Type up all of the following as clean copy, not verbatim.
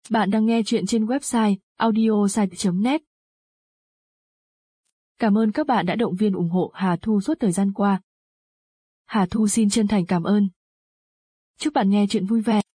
Bạn đang nghe chuyện trên website audiosite.net. Cảm ơn các bạn đã động viên ủng hộ Hà Thu suốt thời gian qua. Hà Thu xin chân thành cảm ơn. Chúc bạn nghe chuyện vui vẻ.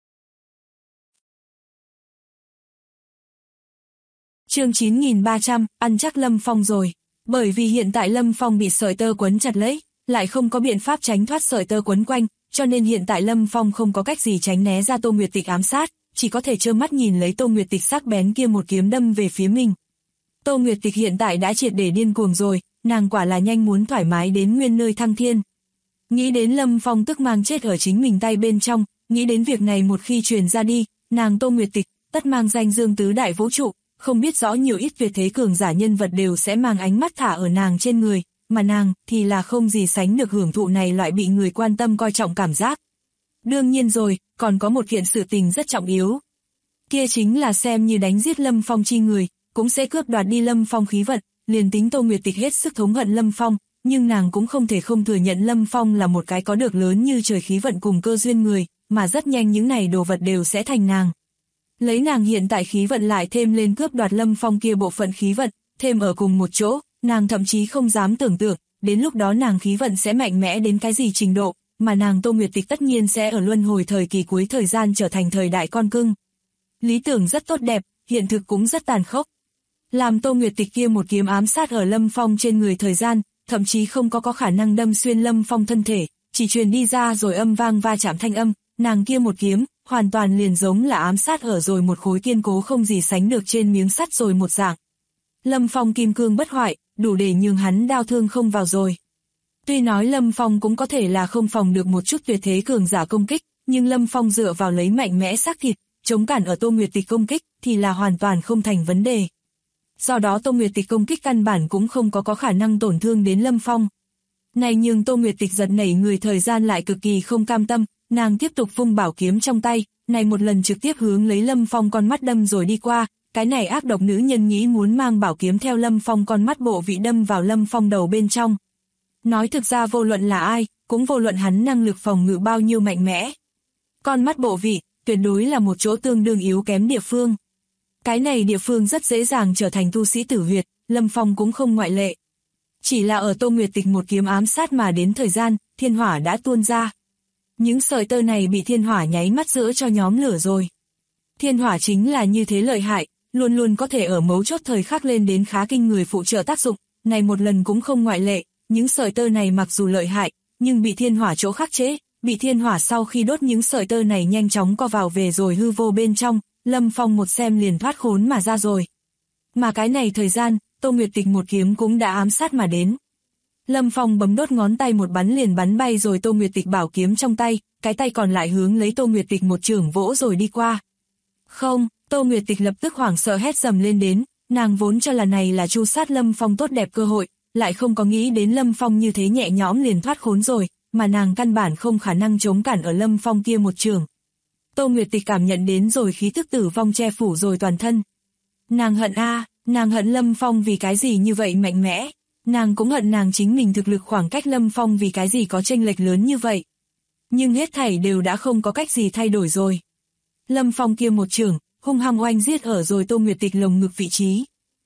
Chương 9300, ăn chắc Lâm Phong rồi. Bởi vì hiện tại Lâm Phong bị sợi tơ quấn chặt lấy, lại không có biện pháp tránh thoát sợi tơ quấn quanh, cho nên hiện tại Lâm Phong không có cách gì tránh né ra Tô Nguyệt Tịch ám sát, chỉ có thể trơ mắt nhìn lấy Tô Nguyệt Tịch sắc bén kia một kiếm đâm về phía mình. Tô Nguyệt Tịch hiện tại đã triệt để điên cuồng rồi, nàng quả là nhanh muốn thoải mái đến nguyên nơi thăng thiên. Nghĩ đến Lâm Phong tức mang chết ở chính mình tay bên trong, nghĩ đến việc này một khi truyền ra đi, nàng Tô Nguyệt Tịch tất mang danh dương tứ đại vũ trụ, không biết rõ nhiều ít tuyệt thế cường giả nhân vật đều sẽ mang ánh mắt thả ở nàng trên người, mà nàng thì là không gì sánh được hưởng thụ này loại bị người quan tâm coi trọng cảm giác. Đương nhiên rồi, còn có một kiện sự tình rất trọng yếu. Kia chính là xem như đánh giết Lâm Phong chi người, cũng sẽ cướp đoạt đi Lâm Phong khí vận, liền tính Tô Nguyệt Tịch hết sức thống hận Lâm Phong, nhưng nàng cũng không thể không thừa nhận Lâm Phong là một cái có được lớn như trời khí vận cùng cơ duyên người, mà rất nhanh những này đồ vật đều sẽ thành nàng. Lấy nàng hiện tại khí vận lại thêm lên cướp đoạt Lâm Phong kia bộ phận khí vận, thêm ở cùng một chỗ, nàng thậm chí không dám tưởng tượng, đến lúc đó nàng khí vận sẽ mạnh mẽ đến cái gì trình độ, mà nàng Tô Nguyệt Tịch tất nhiên sẽ ở luân hồi thời kỳ cuối thời gian trở thành thời đại con cưng. Lý tưởng rất tốt đẹp, hiện thực cũng rất tàn khốc. Làm Tô Nguyệt Tịch kia một kiếm ám sát ở Lâm Phong trên người thời gian, thậm chí không có khả năng đâm xuyên Lâm Phong thân thể, chỉ truyền đi ra rồi âm vang va chạm thanh âm, nàng kia một kiếm, hoàn toàn liền giống là ám sát ở rồi một khối kiên cố không gì sánh được trên miếng sắt rồi một dạng. Lâm Phong kim cương bất hoại, đủ để nhường hắn đau thương không vào rồi. Tuy nói Lâm Phong cũng có thể là không phòng được một chút tuyệt thế cường giả công kích, nhưng Lâm Phong dựa vào lấy mạnh mẽ xác thịt, chống cản ở Tô Nguyệt Tịch công kích, thì là hoàn toàn không thành vấn đề. Do đó Tô Nguyệt Tịch công kích căn bản cũng không có khả năng tổn thương đến Lâm Phong. Này nhưng Tô Nguyệt Tịch giật nảy người thời gian lại cực kỳ không cam tâm, nàng tiếp tục vung bảo kiếm trong tay, này một lần trực tiếp hướng lấy Lâm Phong con mắt đâm rồi đi qua, cái này ác độc nữ nhân nghĩ muốn mang bảo kiếm theo Lâm Phong con mắt bộ vị đâm vào Lâm Phong đầu bên trong. Nói thực ra vô luận là ai, cũng vô luận hắn năng lực phòng ngự bao nhiêu mạnh mẽ. Con mắt bộ vị, tuyệt đối là một chỗ tương đương yếu kém địa phương. Cái này địa phương rất dễ dàng trở thành tu sĩ tử huyệt, Lâm Phong cũng không ngoại lệ. Chỉ là ở Tô Nguyệt Tịch một kiếm ám sát mà đến thời gian, thiên hỏa đã tuôn ra. Những sợi tơ này bị thiên hỏa nháy mắt giữa cho nhóm lửa rồi. Thiên hỏa chính là như thế lợi hại, luôn luôn có thể ở mấu chốt thời khắc lên đến khá kinh người phụ trợ tác dụng, này một lần cũng không ngoại lệ, những sợi tơ này mặc dù lợi hại, nhưng bị thiên hỏa chỗ khắc chế, bị thiên hỏa sau khi đốt những sợi tơ này nhanh chóng co vào về rồi hư vô bên trong, Lâm Phong một xem liền thoát khốn mà ra rồi. Mà cái này thời gian, Tô Nguyệt Tịch một kiếm cũng đã ám sát mà đến. Lâm Phong bấm đốt ngón tay một bắn liền bắn bay rồi Tô Nguyệt Tịch bảo kiếm trong tay, cái tay còn lại hướng lấy Tô Nguyệt Tịch một chưởng vỗ rồi đi qua. Không, Tô Nguyệt Tịch lập tức hoảng sợ hét dầm lên đến, nàng vốn cho là này là tru sát Lâm Phong tốt đẹp cơ hội, lại không có nghĩ đến Lâm Phong như thế nhẹ nhõm liền thoát khốn rồi, mà nàng căn bản không khả năng chống cản ở Lâm Phong kia một chưởng. Tô Nguyệt Tịch cảm nhận đến rồi khí tức tử vong che phủ rồi toàn thân. Nàng hận nàng hận Lâm Phong vì cái gì như vậy mạnh mẽ, nàng cũng hận nàng chính mình thực lực khoảng cách Lâm Phong vì cái gì có chênh lệch lớn như vậy. Nhưng hết thảy đều đã không có cách gì thay đổi rồi. Lâm Phong kia một chưởng, hung hăng oanh giết ở rồi Tô Nguyệt Tịch lồng ngực vị trí.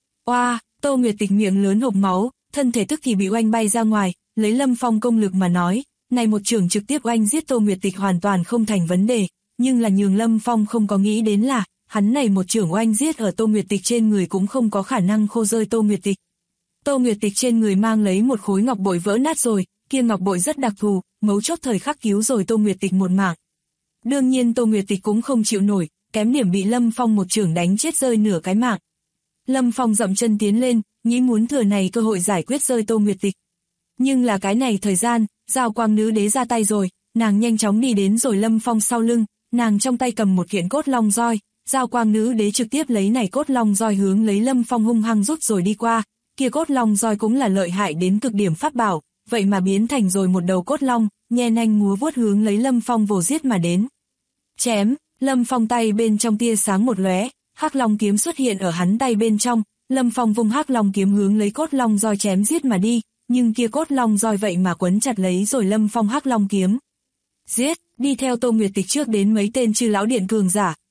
Tô Nguyệt Tịch miệng lớn hộc máu, thân thể tức thì bị oanh bay ra ngoài, lấy Lâm Phong công lực mà nói, này một chưởng trực tiếp oanh giết Tô Nguyệt Tịch hoàn toàn không thành vấn đề, nhưng là nhường Lâm Phong không có nghĩ đến là, hắn này một chưởng oanh giết ở Tô Nguyệt Tịch trên người cũng không có khả năng khô rơi Tô Nguyệt Tịch. Tô Nguyệt Tịch trên người mang lấy một khối ngọc bội vỡ nát rồi, kia ngọc bội rất đặc thù, mấu chốt thời khắc cứu rồi Tô Nguyệt Tịch một mạng. Đương nhiên Tô Nguyệt Tịch cũng không chịu nổi, kém điểm bị Lâm Phong một chưởng đánh chết rơi nửa cái mạng. Lâm Phong dậm chân tiến lên, nghĩ muốn thừa này cơ hội giải quyết rơi Tô Nguyệt Tịch. Nhưng là cái này thời gian, Giao Quang Nữ Đế ra tay rồi, nàng nhanh chóng đi đến rồi Lâm Phong sau lưng, nàng trong tay cầm một kiện cốt long roi, Giao Quang Nữ Đế trực tiếp lấy này cốt long roi hướng lấy Lâm Phong hung hăng rút rồi đi qua, kia cốt long roi cũng là lợi hại đến cực điểm pháp bảo, vậy mà biến thành rồi một đầu cốt long, nhe nanh múa vuốt hướng lấy Lâm Phong vồ giết mà đến. Chém, Lâm Phong tay bên trong tia sáng một lóe, hắc long kiếm xuất hiện ở hắn tay bên trong, Lâm Phong vung hắc long kiếm hướng lấy cốt long roi chém giết mà đi, nhưng kia cốt long roi vậy mà quấn chặt lấy rồi Lâm Phong hắc long kiếm. Giết, đi theo Tô Nguyệt Tịch trước đến mấy tên chư lão điện cường giả,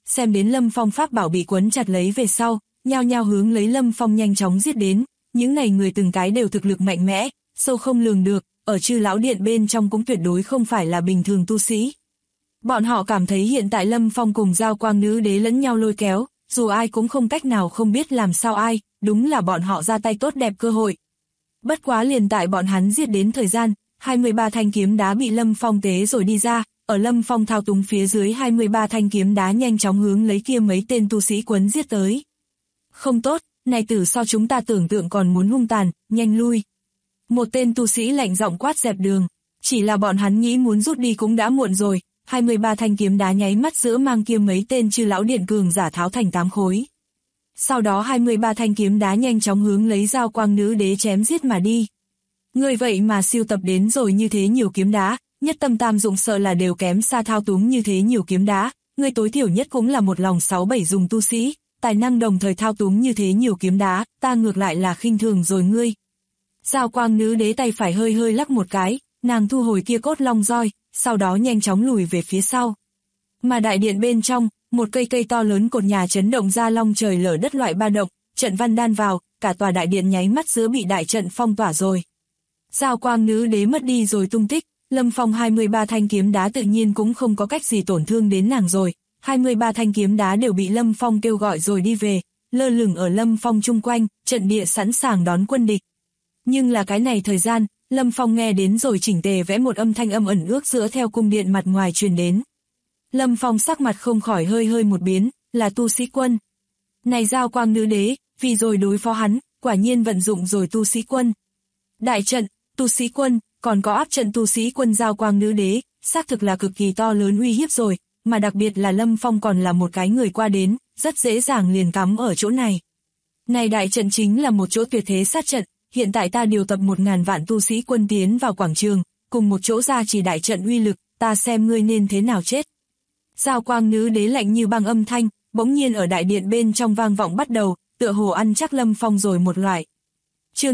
xem đến Lâm Phong pháp bảo bị quấn chặt lấy về sau, nhao nhao hướng lấy Lâm Phong nhanh chóng giết đến, những này người từng cái đều thực lực mạnh mẽ, sâu không lường được, ở Chư Lão Điện bên trong cũng tuyệt đối không phải là bình thường tu sĩ. Bọn họ cảm thấy hiện tại Lâm Phong cùng Giao Quang Nữ Đế lẫn nhau lôi kéo, dù ai cũng không cách nào không biết làm sao ai, đúng là bọn họ ra tay tốt đẹp cơ hội. Bất quá liền tại bọn hắn giết đến thời gian, 23 thanh kiếm đá bị Lâm Phong tế rồi đi ra, ở Lâm Phong thao túng phía dưới 23 thanh kiếm đá nhanh chóng hướng lấy kia mấy tên tu sĩ quấn giết tới. Không tốt, này tử so chúng ta tưởng tượng còn muốn hung tàn, nhanh lui. Một tên tu sĩ lạnh giọng quát dẹp đường, chỉ là bọn hắn nghĩ muốn rút đi cũng đã muộn rồi, 23 thanh kiếm đá nháy mắt giữa mang kia mấy tên Chư Lão Điện cường giả tháo thành 8 khối. Sau đó 23 thanh kiếm đá nhanh chóng hướng lấy Giao Quang Nữ Đế chém giết mà đi. Người vậy mà siêu tập đến rồi như thế nhiều kiếm đá, nhất tâm tam dụng sợ là đều kém xa thao túng như thế nhiều kiếm đá, người tối thiểu nhất cũng là một lòng 6-7 dùng tu sĩ, tài năng đồng thời thao túng như thế nhiều kiếm đá, ta ngược lại là khinh thường rồi ngươi. Giao Quang Nữ Đế tay phải hơi hơi lắc một cái, nàng thu hồi kia cốt long roi, sau đó nhanh chóng lùi về phía sau. Mà đại điện bên trong, một cây to lớn cột nhà chấn động ra long trời lở đất loại ba động, trận văn đan vào, cả tòa đại điện nháy mắt giữa bị đại trận phong tỏa rồi. Giao Quang Nữ Đế mất đi rồi tung tích, Lâm Phong 23 thanh kiếm đá tự nhiên cũng không có cách gì tổn thương đến nàng rồi, 23 thanh kiếm đá đều bị Lâm Phong kêu gọi rồi đi về, lơ lửng ở Lâm Phong chung quanh, trận địa sẵn sàng đón quân địch. Nhưng là cái này thời gian, Lâm Phong nghe đến rồi chỉnh tề vẽ một âm thanh âm ẩn ước giữa theo cung điện mặt ngoài truyền đến. Lâm Phong sắc mặt không khỏi hơi một biến, là tu sĩ quân. Này Giao Quang Nữ Đế, vì rồi đối phó hắn, quả nhiên vận dụng rồi tu sĩ quân. Đại trận, tu sĩ quân, còn có áp trận tu sĩ quân Giao Quang Nữ Đế, xác thực là cực kỳ to lớn uy hiếp rồi, mà đặc biệt là Lâm Phong còn là một cái người qua đến, rất dễ dàng liền cắm ở chỗ này. Này đại trận chính là một chỗ tuyệt thế sát trận, hiện tại ta điều tập 1000 vạn tu sĩ quân tiến vào quảng trường, cùng một chỗ ra chỉ đại trận uy lực, ta xem ngươi nên thế nào chết. Giao Quang Nữ Đế lạnh như băng âm thanh, bỗng nhiên ở đại điện bên trong vang vọng bắt đầu, tựa hồ ăn chắc Lâm Phong rồi một loại. Chương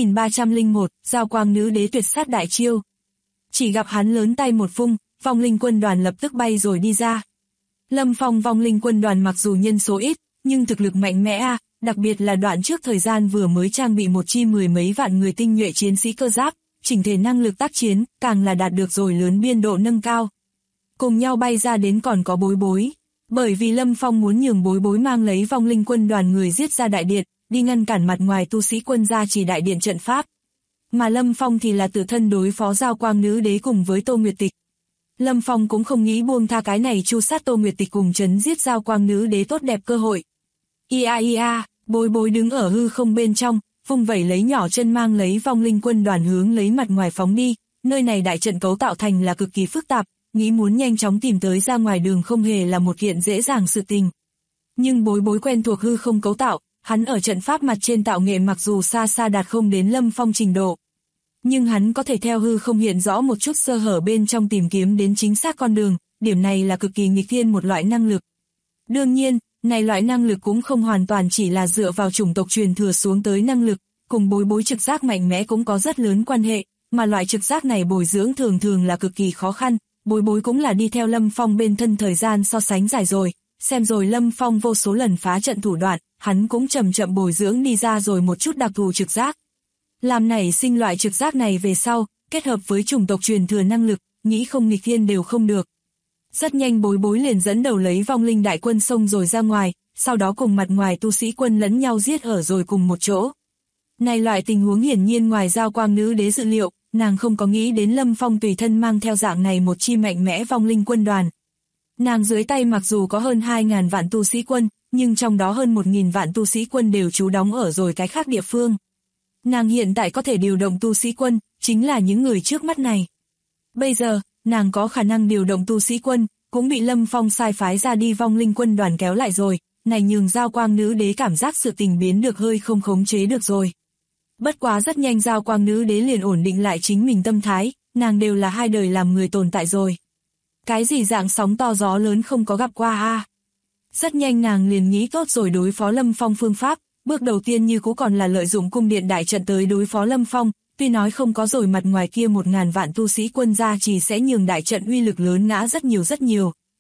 9301, Giao Quang Nữ Đế tuyệt sát đại chiêu. Chỉ gặp hắn lớn tay một vung, vong linh quân đoàn lập tức bay rồi đi ra. Lâm Phong vong linh quân đoàn mặc dù nhân số ít, nhưng thực lực mạnh mẽ a, đặc biệt là đoạn trước thời gian vừa mới trang bị một chi 10 mấy vạn người tinh nhuệ chiến sĩ cơ giáp, chỉnh thể năng lực tác chiến, càng là đạt được rồi lớn biên độ nâng cao. Cùng nhau bay ra đến còn có Bối Bối, bởi vì Lâm Phong muốn nhường Bối Bối mang lấy vong linh quân đoàn người giết ra đại điện, đi ngăn cản mặt ngoài tu sĩ quân gia chỉ đại điện trận pháp. Mà Lâm Phong thì là tự thân đối phó Giao Quang Nữ Đế cùng với Tô Nguyệt Tịch. Lâm Phong cũng không nghĩ buông tha cái này chu sát Tô Nguyệt Tịch cùng trấn giết Giao Quang Nữ Đế tốt đẹp cơ hội. Ia, Bối Bối đứng ở hư không bên trong, vung vẩy lấy nhỏ chân mang lấy vong linh quân đoàn hướng lấy mặt ngoài phóng đi, nơi này đại trận cấu tạo thành là cực kỳ phức tạp, nghĩ muốn nhanh chóng tìm tới ra ngoài đường không hề là một kiện dễ dàng sự tình. Nhưng Bối Bối quen thuộc hư không cấu tạo, hắn ở trận pháp mặt trên tạo nghệ mặc dù xa xa đạt không đến Lâm Phong trình độ. Nhưng hắn có thể theo hư không hiện rõ một chút sơ hở bên trong tìm kiếm đến chính xác con đường, điểm này là cực kỳ nghịch thiên một loại năng lực. Đương nhiên, này loại năng lực cũng không hoàn toàn chỉ là dựa vào chủng tộc truyền thừa xuống tới năng lực, cùng Bối Bối trực giác mạnh mẽ cũng có rất lớn quan hệ, mà loại trực giác này bồi dưỡng thường là cực kỳ khó khăn, Bối Bối cũng là đi theo Lâm Phong bên thân thời gian so sánh dài rồi, xem rồi Lâm Phong vô số lần phá trận thủ đoạn, hắn cũng chậm chậm bồi dưỡng đi ra rồi một chút đặc thù trực giác. Làm nảy sinh loại trực giác này về sau, kết hợp với chủng tộc truyền thừa năng lực, nghĩ không nghịch thiên đều không được. Rất nhanh Bối Bối liền dẫn đầu lấy vong linh đại quân xông rồi ra ngoài, sau đó cùng mặt ngoài tu sĩ quân lẫn nhau giết ở rồi cùng một chỗ. Này loại tình huống hiển nhiên ngoài Giao Quang Nữ Đế dự liệu, nàng không có nghĩ đến Lâm Phong tùy thân mang theo dạng này một chi mạnh mẽ vong linh quân đoàn. Nàng dưới tay mặc dù có hơn 2000 vạn tu sĩ quân, nhưng trong đó hơn 1000 vạn tu sĩ quân đều trú đóng ở rồi cái khác địa phương. Nàng hiện tại có thể điều động tu sĩ quân, chính là những người trước mắt này. Bây giờ, nàng có khả năng điều động tu sĩ quân, cũng bị Lâm Phong sai phái ra đi vong linh quân đoàn kéo lại rồi, này nhường Giao Quang Nữ Đế cảm giác sự tình biến được hơi không khống chế được rồi. Bất quá rất nhanh Giao Quang Nữ Đế liền ổn định lại chính mình tâm thái, nàng đều là 2 đời làm người tồn tại rồi. Cái gì dạng sóng to gió lớn không có gặp qua a? Rất nhanh nàng liền nghĩ tốt rồi đối phó Lâm Phong phương pháp, bước đầu tiên như cũ còn là lợi dụng cung điện đại trận tới đối phó Lâm Phong, tuy nói không có rồi mặt ngoài kia 1000 vạn tu sĩ quân ra chỉ sẽ nhường đại trận uy lực lớn ngã rất nhiều,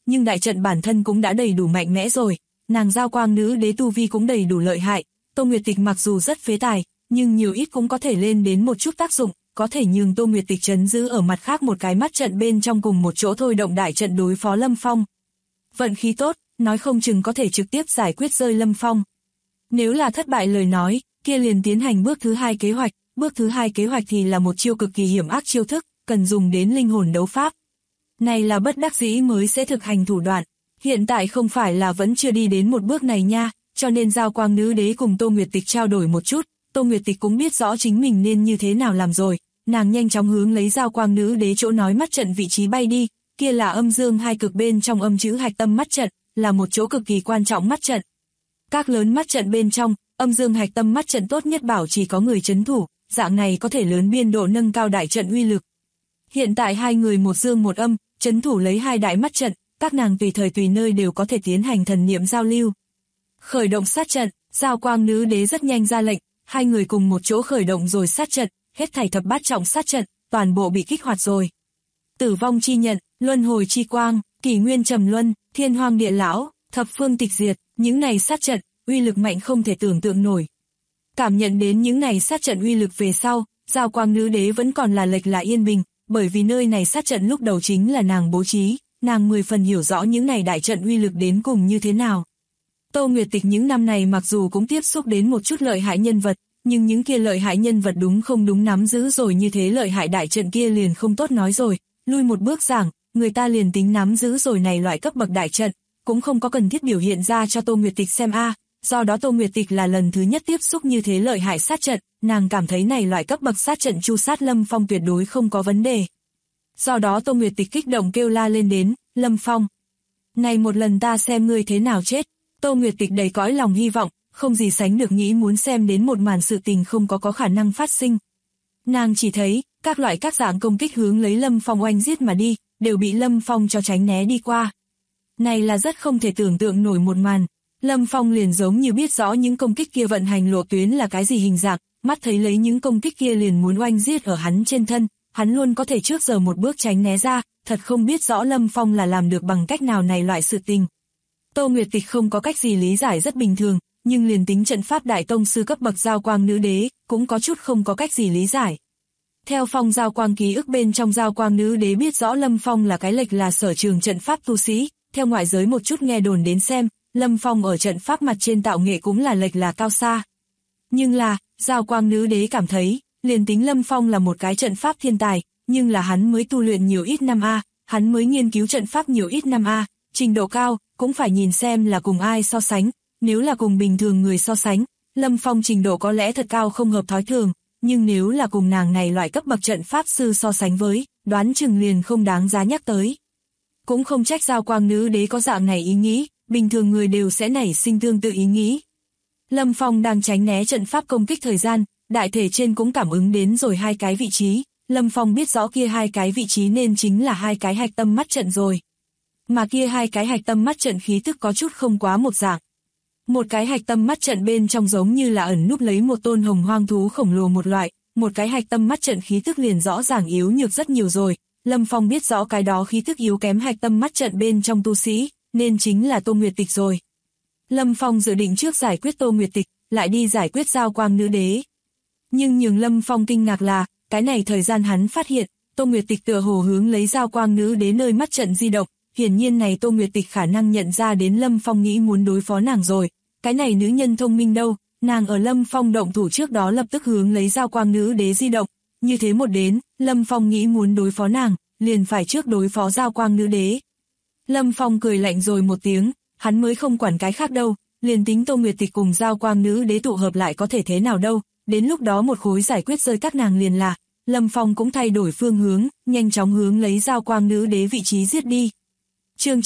nhưng đại trận bản thân cũng đã đầy đủ mạnh mẽ rồi, nàng Giao Quang Nữ Đế tu vi cũng đầy đủ lợi hại, Tô Nguyệt Tịch mặc dù rất phế tài, nhưng nhiều ít cũng có thể lên đến một chút tác dụng, có thể nhường Tô Nguyệt Tịch trấn giữ ở mặt khác một cái mắt trận bên trong cùng một chỗ thôi động đại trận đối phó Lâm Phong. Vận khí tốt, nói không chừng có thể trực tiếp giải quyết rơi Lâm Phong. Nếu là thất bại lời nói, kia liền tiến hành bước thứ hai kế hoạch, bước thứ hai kế hoạch thì là một chiêu cực kỳ hiểm ác chiêu thức, cần dùng đến linh hồn đấu pháp. Này là bất đắc dĩ mới sẽ thực hành thủ đoạn, hiện tại không phải là vẫn chưa đi đến một bước này nha, cho nên Giao Quang Nữ Đế cùng Tô Nguyệt Tịch trao đổi một chút, Tô Nguyệt Tịch cũng biết rõ chính mình nên như thế nào làm rồi, nàng nhanh chóng hướng lấy Giao Quang Nữ Đế chỗ nói mắt trận vị trí bay đi, kia là âm dương hai cực bên trong âm chữ hạch tâm mắt trận, là một chỗ cực kỳ quan trọng mắt trận. Các lớn mắt trận bên trong, âm dương hạch tâm mắt trận tốt nhất bảo chỉ có người trấn thủ, dạng này có thể lớn biên độ nâng cao đại trận uy lực. Hiện tại hai người một dương một âm, trấn thủ lấy hai đại mắt trận, các nàng tùy thời tùy nơi đều có thể tiến hành thần niệm giao lưu. Khởi động sát trận, Giao Quang Nữ Đế rất nhanh ra lệnh, hai người cùng một chỗ khởi động rồi sát trận, hết thảy thập bát trọng sát trận, toàn bộ bị kích hoạt rồi. Tử vong chi nhận, luân hồi chi quang, kỷ nguyên trầm luân, thiên hoang địa lão, thập phương tịch diệt, những này sát trận, uy lực mạnh không thể tưởng tượng nổi. Cảm nhận đến những này sát trận uy lực về sau, Giao Quang Nữ Đế vẫn còn là lệch là yên bình, bởi vì nơi này sát trận lúc đầu chính là nàng bố trí, nàng 10 phần hiểu rõ những này đại trận uy lực đến cùng như thế nào. Tô Nguyệt Tịch những năm này mặc dù cũng tiếp xúc đến một chút lợi hại nhân vật, nhưng những kia lợi hại nhân vật đúng không đúng nắm giữ rồi như thế lợi hại đại trận kia liền không tốt nói rồi, lui một bước giảng, người ta liền tính nắm giữ rồi này loại cấp bậc đại trận, cũng không có cần thiết biểu hiện ra cho Tô Nguyệt Tịch xem do đó Tô Nguyệt Tịch là lần thứ nhất tiếp xúc như thế lợi hại sát trận, nàng cảm thấy này loại cấp bậc sát trận chu sát Lâm Phong tuyệt đối không có vấn đề. Do đó Tô Nguyệt Tịch kích động kêu la lên đến, Lâm Phong, này một lần ta xem ngươi thế nào chết. Tô Nguyệt Tịch đầy cõi lòng hy vọng, không gì sánh được nghĩ muốn xem đến một màn sự tình không có khả năng phát sinh. Nàng chỉ thấy, các loại các dạng công kích hướng lấy Lâm Phong oanh giết mà đi, đều bị Lâm Phong cho tránh né đi qua. Này là rất không thể tưởng tượng nổi một màn, Lâm Phong liền giống như biết rõ những công kích kia vận hành lộ tuyến là cái gì hình dạng, mắt thấy lấy những công kích kia liền muốn oanh giết ở hắn trên thân, hắn luôn có thể trước giờ một bước tránh né ra, thật không biết rõ Lâm Phong là làm được bằng cách nào này loại sự tình. Tô Nguyệt Tịch không có cách gì lý giải rất bình thường, nhưng liền tính trận pháp đại tông sư cấp bậc Giao Quang Nữ Đế, cũng có chút không có cách gì lý giải. Theo Phong Giao Quang ký ức bên trong Giao Quang Nữ Đế biết rõ Lâm Phong là cái lệch là sở trường trận pháp tu sĩ, theo ngoại giới một chút nghe đồn đến xem, Lâm Phong ở trận pháp mặt trên tạo nghệ cũng là lệch là cao xa. Nhưng là, Giao Quang Nữ Đế cảm thấy, liền tính Lâm Phong là một cái trận pháp thiên tài, nhưng là hắn mới tu luyện nhiều ít năm hắn mới nghiên cứu trận pháp nhiều ít năm trình độ cao, cũng phải nhìn xem là cùng ai so sánh, nếu là cùng bình thường người so sánh, Lâm Phong trình độ có lẽ thật cao không hợp thói thường, nhưng nếu là cùng nàng này loại cấp bậc trận pháp sư so sánh với, đoán chừng liền không đáng giá nhắc tới. Cũng không trách Giao Quang Nữ Đế có dạng này ý nghĩ, bình thường người đều sẽ nảy sinh tương tự ý nghĩ. Lâm Phong đang tránh né trận pháp công kích thời gian, đại thể trên cũng cảm ứng đến rồi hai cái vị trí, Lâm Phong biết rõ kia hai cái vị trí nên chính là hai cái hạch tâm mắt trận rồi. Mà kia hai cái hạch tâm mắt trận khí tức có chút không quá một dạng. Một cái hạch tâm mắt trận bên trong giống như là ẩn núp lấy một tôn hồng hoang thú khổng lồ một loại, một cái hạch tâm mắt trận khí tức liền rõ ràng yếu nhược rất nhiều rồi. Lâm Phong biết rõ cái đó khí tức yếu kém hạch tâm mắt trận bên trong tu sĩ, nên chính là Tô Nguyệt Tịch rồi. Lâm Phong dự định trước giải quyết Tô Nguyệt Tịch, lại đi giải quyết Giao Quang Nữ Đế. Nhưng nhường Lâm Phong kinh ngạc là, cái này thời gian hắn phát hiện, Tô Nguyệt Tịch tựa hồ hướng lấy Giao Quang Nữ Đế nơi mắt trận di động, hiển nhiên này Tô Nguyệt Tịch khả năng nhận ra đến Lâm Phong nghĩ muốn đối phó nàng rồi, cái này nữ nhân thông minh đâu, nàng ở Lâm Phong động thủ trước đó lập tức hướng lấy Giao Quang Nữ Đế di động, như thế một đến, Lâm Phong nghĩ muốn đối phó nàng, liền phải trước đối phó Giao Quang Nữ Đế. Lâm Phong cười lạnh rồi một tiếng, hắn mới không quản cái khác đâu, liền tính Tô Nguyệt Tịch cùng Giao Quang Nữ Đế tụ hợp lại có thể thế nào đâu, đến lúc đó một khối giải quyết rơi các nàng liền là. Lâm Phong cũng thay đổi phương hướng, nhanh chóng hướng lấy Giao Quang Nữ Đế vị trí giết đi. Chương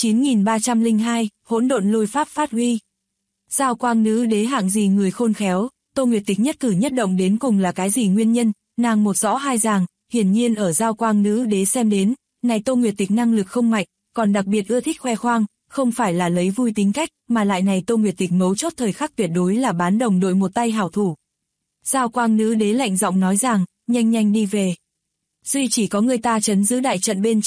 9302, hỗn độn lôi pháp phát huy. Giao Quang Nữ Đế hạng gì người khôn khéo, Tô Nguyệt Tịch nhất cử nhất động đến cùng là cái gì nguyên nhân, nàng một rõ hai ràng, hiển nhiên ở Giao Quang Nữ Đế xem đến, này Tô Nguyệt Tịch năng lực không mạnh, còn đặc biệt ưa thích khoe khoang, không phải là lấy vui tính cách, mà lại này Tô Nguyệt Tịch mấu chốt thời khắc tuyệt đối là bán đồng đội một tay hảo thủ. Giao Quang Nữ Đế lạnh giọng nói rằng, nhanh nhanh đi về. Duy chỉ có người ta trấn giữ đại trận bên trong,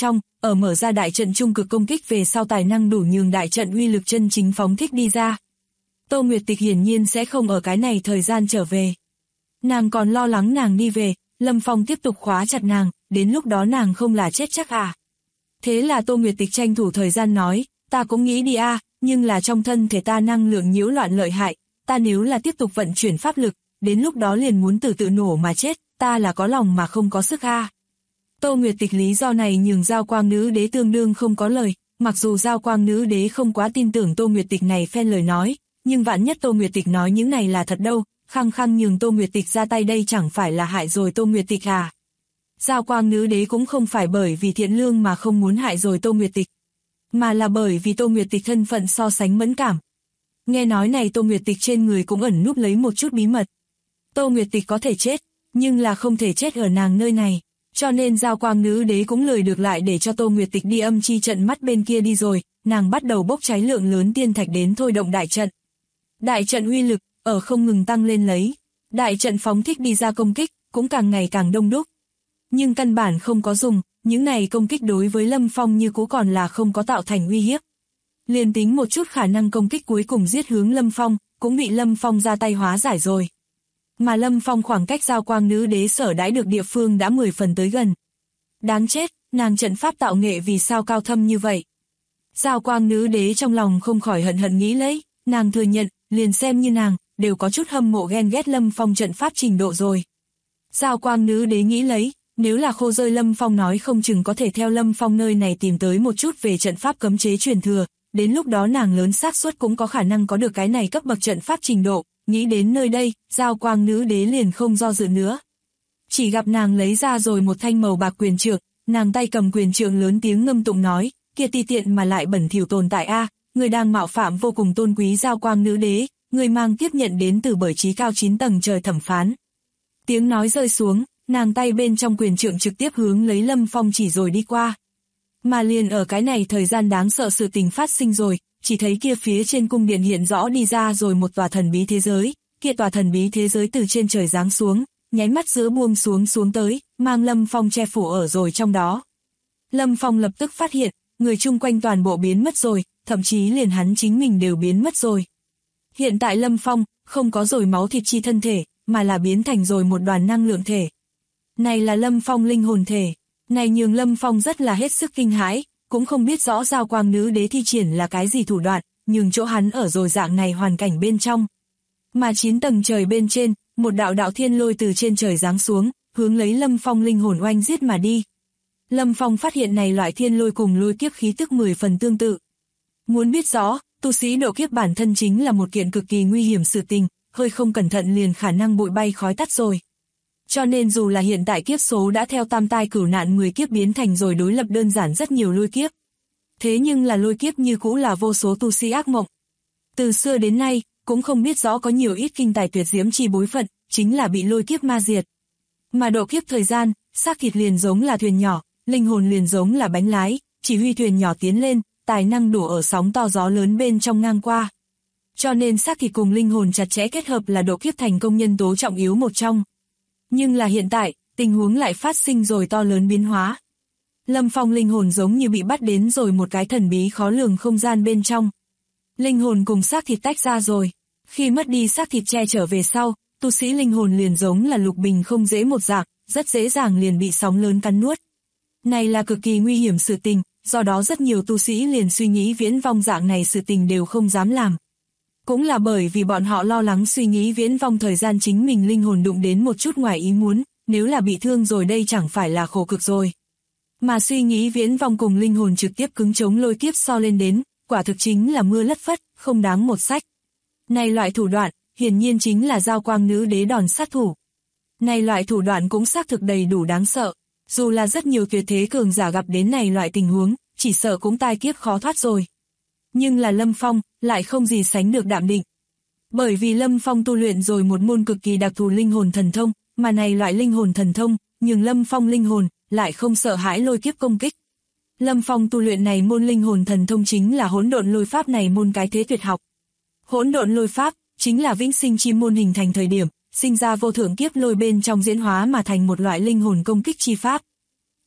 ở mở ra đại trận trung cực công kích về sau tài năng đủ nhường đại trận uy lực chân chính phóng thích đi ra. Tô Nguyệt Tịch hiển nhiên sẽ không ở cái này thời gian trở về. Nàng còn lo lắng nàng đi về, Lâm Phong tiếp tục khóa chặt nàng, đến lúc đó nàng không là chết chắc à. Thế là Tô Nguyệt Tịch tranh thủ thời gian nói, ta cũng nghĩ đi a, nhưng là trong thân thể ta năng lượng nhiễu loạn lợi hại, ta nếu là tiếp tục vận chuyển pháp lực, đến lúc đó liền muốn tự nổ mà chết, ta là có lòng mà không có sức a. Tô Nguyệt Tịch lý do này nhường Giao Quang Nữ Đế tương đương không có lời, mặc dù Giao Quang Nữ Đế không quá tin tưởng Tô Nguyệt Tịch này phen lời nói, nhưng vạn nhất Tô Nguyệt Tịch nói những này là thật đâu, khăng khăng nhường Tô Nguyệt Tịch ra tay đây chẳng phải là hại rồi Tô Nguyệt Tịch à. Giao Quang Nữ Đế cũng không phải bởi vì thiện lương mà không muốn hại rồi Tô Nguyệt Tịch, mà là bởi vì Tô Nguyệt Tịch thân phận so sánh mẫn cảm. Nghe nói này Tô Nguyệt Tịch trên người cũng ẩn núp lấy một chút bí mật. Tô Nguyệt Tịch có thể chết, nhưng là không thể chết ở nàng nơi này, cho nên Giao Quang Nữ Đế cũng lười được lại để cho Tô Nguyệt Tịch đi âm chi trận mắt bên kia đi rồi, nàng bắt đầu bốc cháy lượng lớn tiên thạch đến thôi động đại trận. Đại trận uy lực ở không ngừng tăng lên lấy, đại trận phóng thích đi ra công kích cũng càng ngày càng đông đúc. Nhưng căn bản không có dùng, những này công kích đối với Lâm Phong như cũ còn là không có tạo thành uy hiếp. Liền tính một chút khả năng công kích cuối cùng giết hướng Lâm Phong, cũng bị Lâm Phong ra tay hóa giải rồi. Mà Lâm Phong khoảng cách Giao Quang Nữ Đế sở đãi được địa phương đã 10 phần tới gần. Đáng chết, nàng trận pháp tạo nghệ vì sao cao thâm như vậy. Giao Quang Nữ Đế trong lòng không khỏi hận nghĩ lấy, nàng thừa nhận, liền xem như nàng, đều có chút hâm mộ ghen ghét Lâm Phong trận pháp trình độ rồi. Giao Quang Nữ Đế nghĩ lấy, nếu là khô rơi Lâm Phong nói không chừng có thể theo Lâm Phong nơi này tìm tới một chút về trận pháp cấm chế truyền thừa, đến lúc đó nàng lớn xác suất cũng có khả năng có được cái này cấp bậc trận pháp trình độ. Nghĩ đến nơi đây, Giao Quang Nữ Đế liền không do dự nữa. Chỉ gặp nàng lấy ra rồi một thanh màu bạc quyền trượng, nàng tay cầm quyền trượng lớn tiếng ngâm tụng nói, kia ti tiện mà lại bẩn thỉu tồn tại a, người đang mạo phạm vô cùng tôn quý Giao Quang Nữ Đế, người mang tiếp nhận đến từ bởi trí cao 9 tầng trời thẩm phán. Tiếng nói rơi xuống, nàng tay bên trong quyền trượng trực tiếp hướng lấy Lâm Phong chỉ rồi đi qua. Mà liền ở cái này thời gian đáng sợ sự tình phát sinh rồi, chỉ thấy kia phía trên cung điện hiện rõ đi ra rồi một tòa thần bí thế giới, kia tòa thần bí thế giới từ trên trời giáng xuống, nháy mắt giữa buông xuống tới, mang Lâm Phong che phủ ở rồi trong đó. Lâm Phong lập tức phát hiện, người chung quanh toàn bộ biến mất rồi, thậm chí liền hắn chính mình đều biến mất rồi. Hiện tại Lâm Phong không có rồi máu thịt chi thân thể, mà là biến thành rồi một đoàn năng lượng thể. Này là Lâm Phong linh hồn thể, này nhường Lâm Phong rất là hết sức kinh hãi, cũng không biết rõ Giao Quang Nữ Đế thi triển là cái gì thủ đoạn, nhưng chỗ hắn ở rồi dạng này hoàn cảnh bên trong. Mà 9 tầng trời bên trên, một đạo thiên lôi từ trên trời giáng xuống, hướng lấy Lâm Phong linh hồn oanh giết mà đi. Lâm Phong phát hiện này loại thiên lôi cùng lôi kiếp khí tức 10 phần tương tự. Muốn biết rõ, tu sĩ độ kiếp bản thân chính là một kiện cực kỳ nguy hiểm sự tình, hơi không cẩn thận liền khả năng bụi bay khói tắt rồi. Cho nên dù là hiện tại kiếp số đã theo tam tai cửu nạn 10 kiếp biến thành rồi đối lập đơn giản rất nhiều lôi kiếp. Thế nhưng là lôi kiếp như cũ là vô số tu sĩ ác mộng. Từ xưa đến nay, cũng không biết rõ có nhiều ít kinh tài tuyệt diễm chi bối phận, chính là bị lôi kiếp ma diệt. Mà độ kiếp thời gian, xác thịt liền giống là thuyền nhỏ, linh hồn liền giống là bánh lái, chỉ huy thuyền nhỏ tiến lên, tài năng đủ ở sóng to gió lớn bên trong ngang qua. Cho nên xác thịt cùng linh hồn chặt chẽ kết hợp là độ kiếp thành công nhân tố trọng yếu một trong. Nhưng là hiện tại, tình huống lại phát sinh rồi to lớn biến hóa. Lâm Phong linh hồn giống như bị bắt đến rồi một cái thần bí khó lường không gian bên trong. Linh hồn cùng xác thịt tách ra rồi. Khi mất đi xác thịt che trở về sau, tu sĩ linh hồn liền giống là lục bình không dễ một dạng, rất dễ dàng liền bị sóng lớn cắn nuốt. Này là cực kỳ nguy hiểm sự tình, do đó rất nhiều tu sĩ liền suy nghĩ viễn vong dạng này sự tình đều không dám làm. Cũng là bởi vì bọn họ lo lắng suy nghĩ viễn vong thời gian chính mình linh hồn đụng đến một chút ngoài ý muốn, nếu là bị thương rồi đây chẳng phải là khổ cực rồi. Mà suy nghĩ viễn vong cùng linh hồn trực tiếp cứng chống lôi kiếp so lên đến, quả thực chính là mưa lất phất, không đáng một sách. Này loại thủ đoạn, hiển nhiên chính là Giao Quang Nữ Đế đòn sát thủ. Này loại thủ đoạn cũng xác thực đầy đủ đáng sợ, dù là rất nhiều tuyệt thế cường giả gặp đến này loại tình huống, chỉ sợ cũng tai kiếp khó thoát rồi. Nhưng là Lâm Phong, lại không gì sánh được đạm định. Bởi vì Lâm Phong tu luyện rồi một môn cực kỳ đặc thù linh hồn thần thông, mà này loại linh hồn thần thông, nhưng Lâm Phong linh hồn, lại không sợ hãi lôi kiếp công kích. Lâm Phong tu luyện này môn linh hồn thần thông chính là hỗn độn lôi pháp này môn cái thế tuyệt học. Hỗn độn lôi pháp, chính là vĩnh sinh chi môn hình thành thời điểm, sinh ra vô thượng kiếp lôi bên trong diễn hóa mà thành một loại linh hồn công kích chi pháp.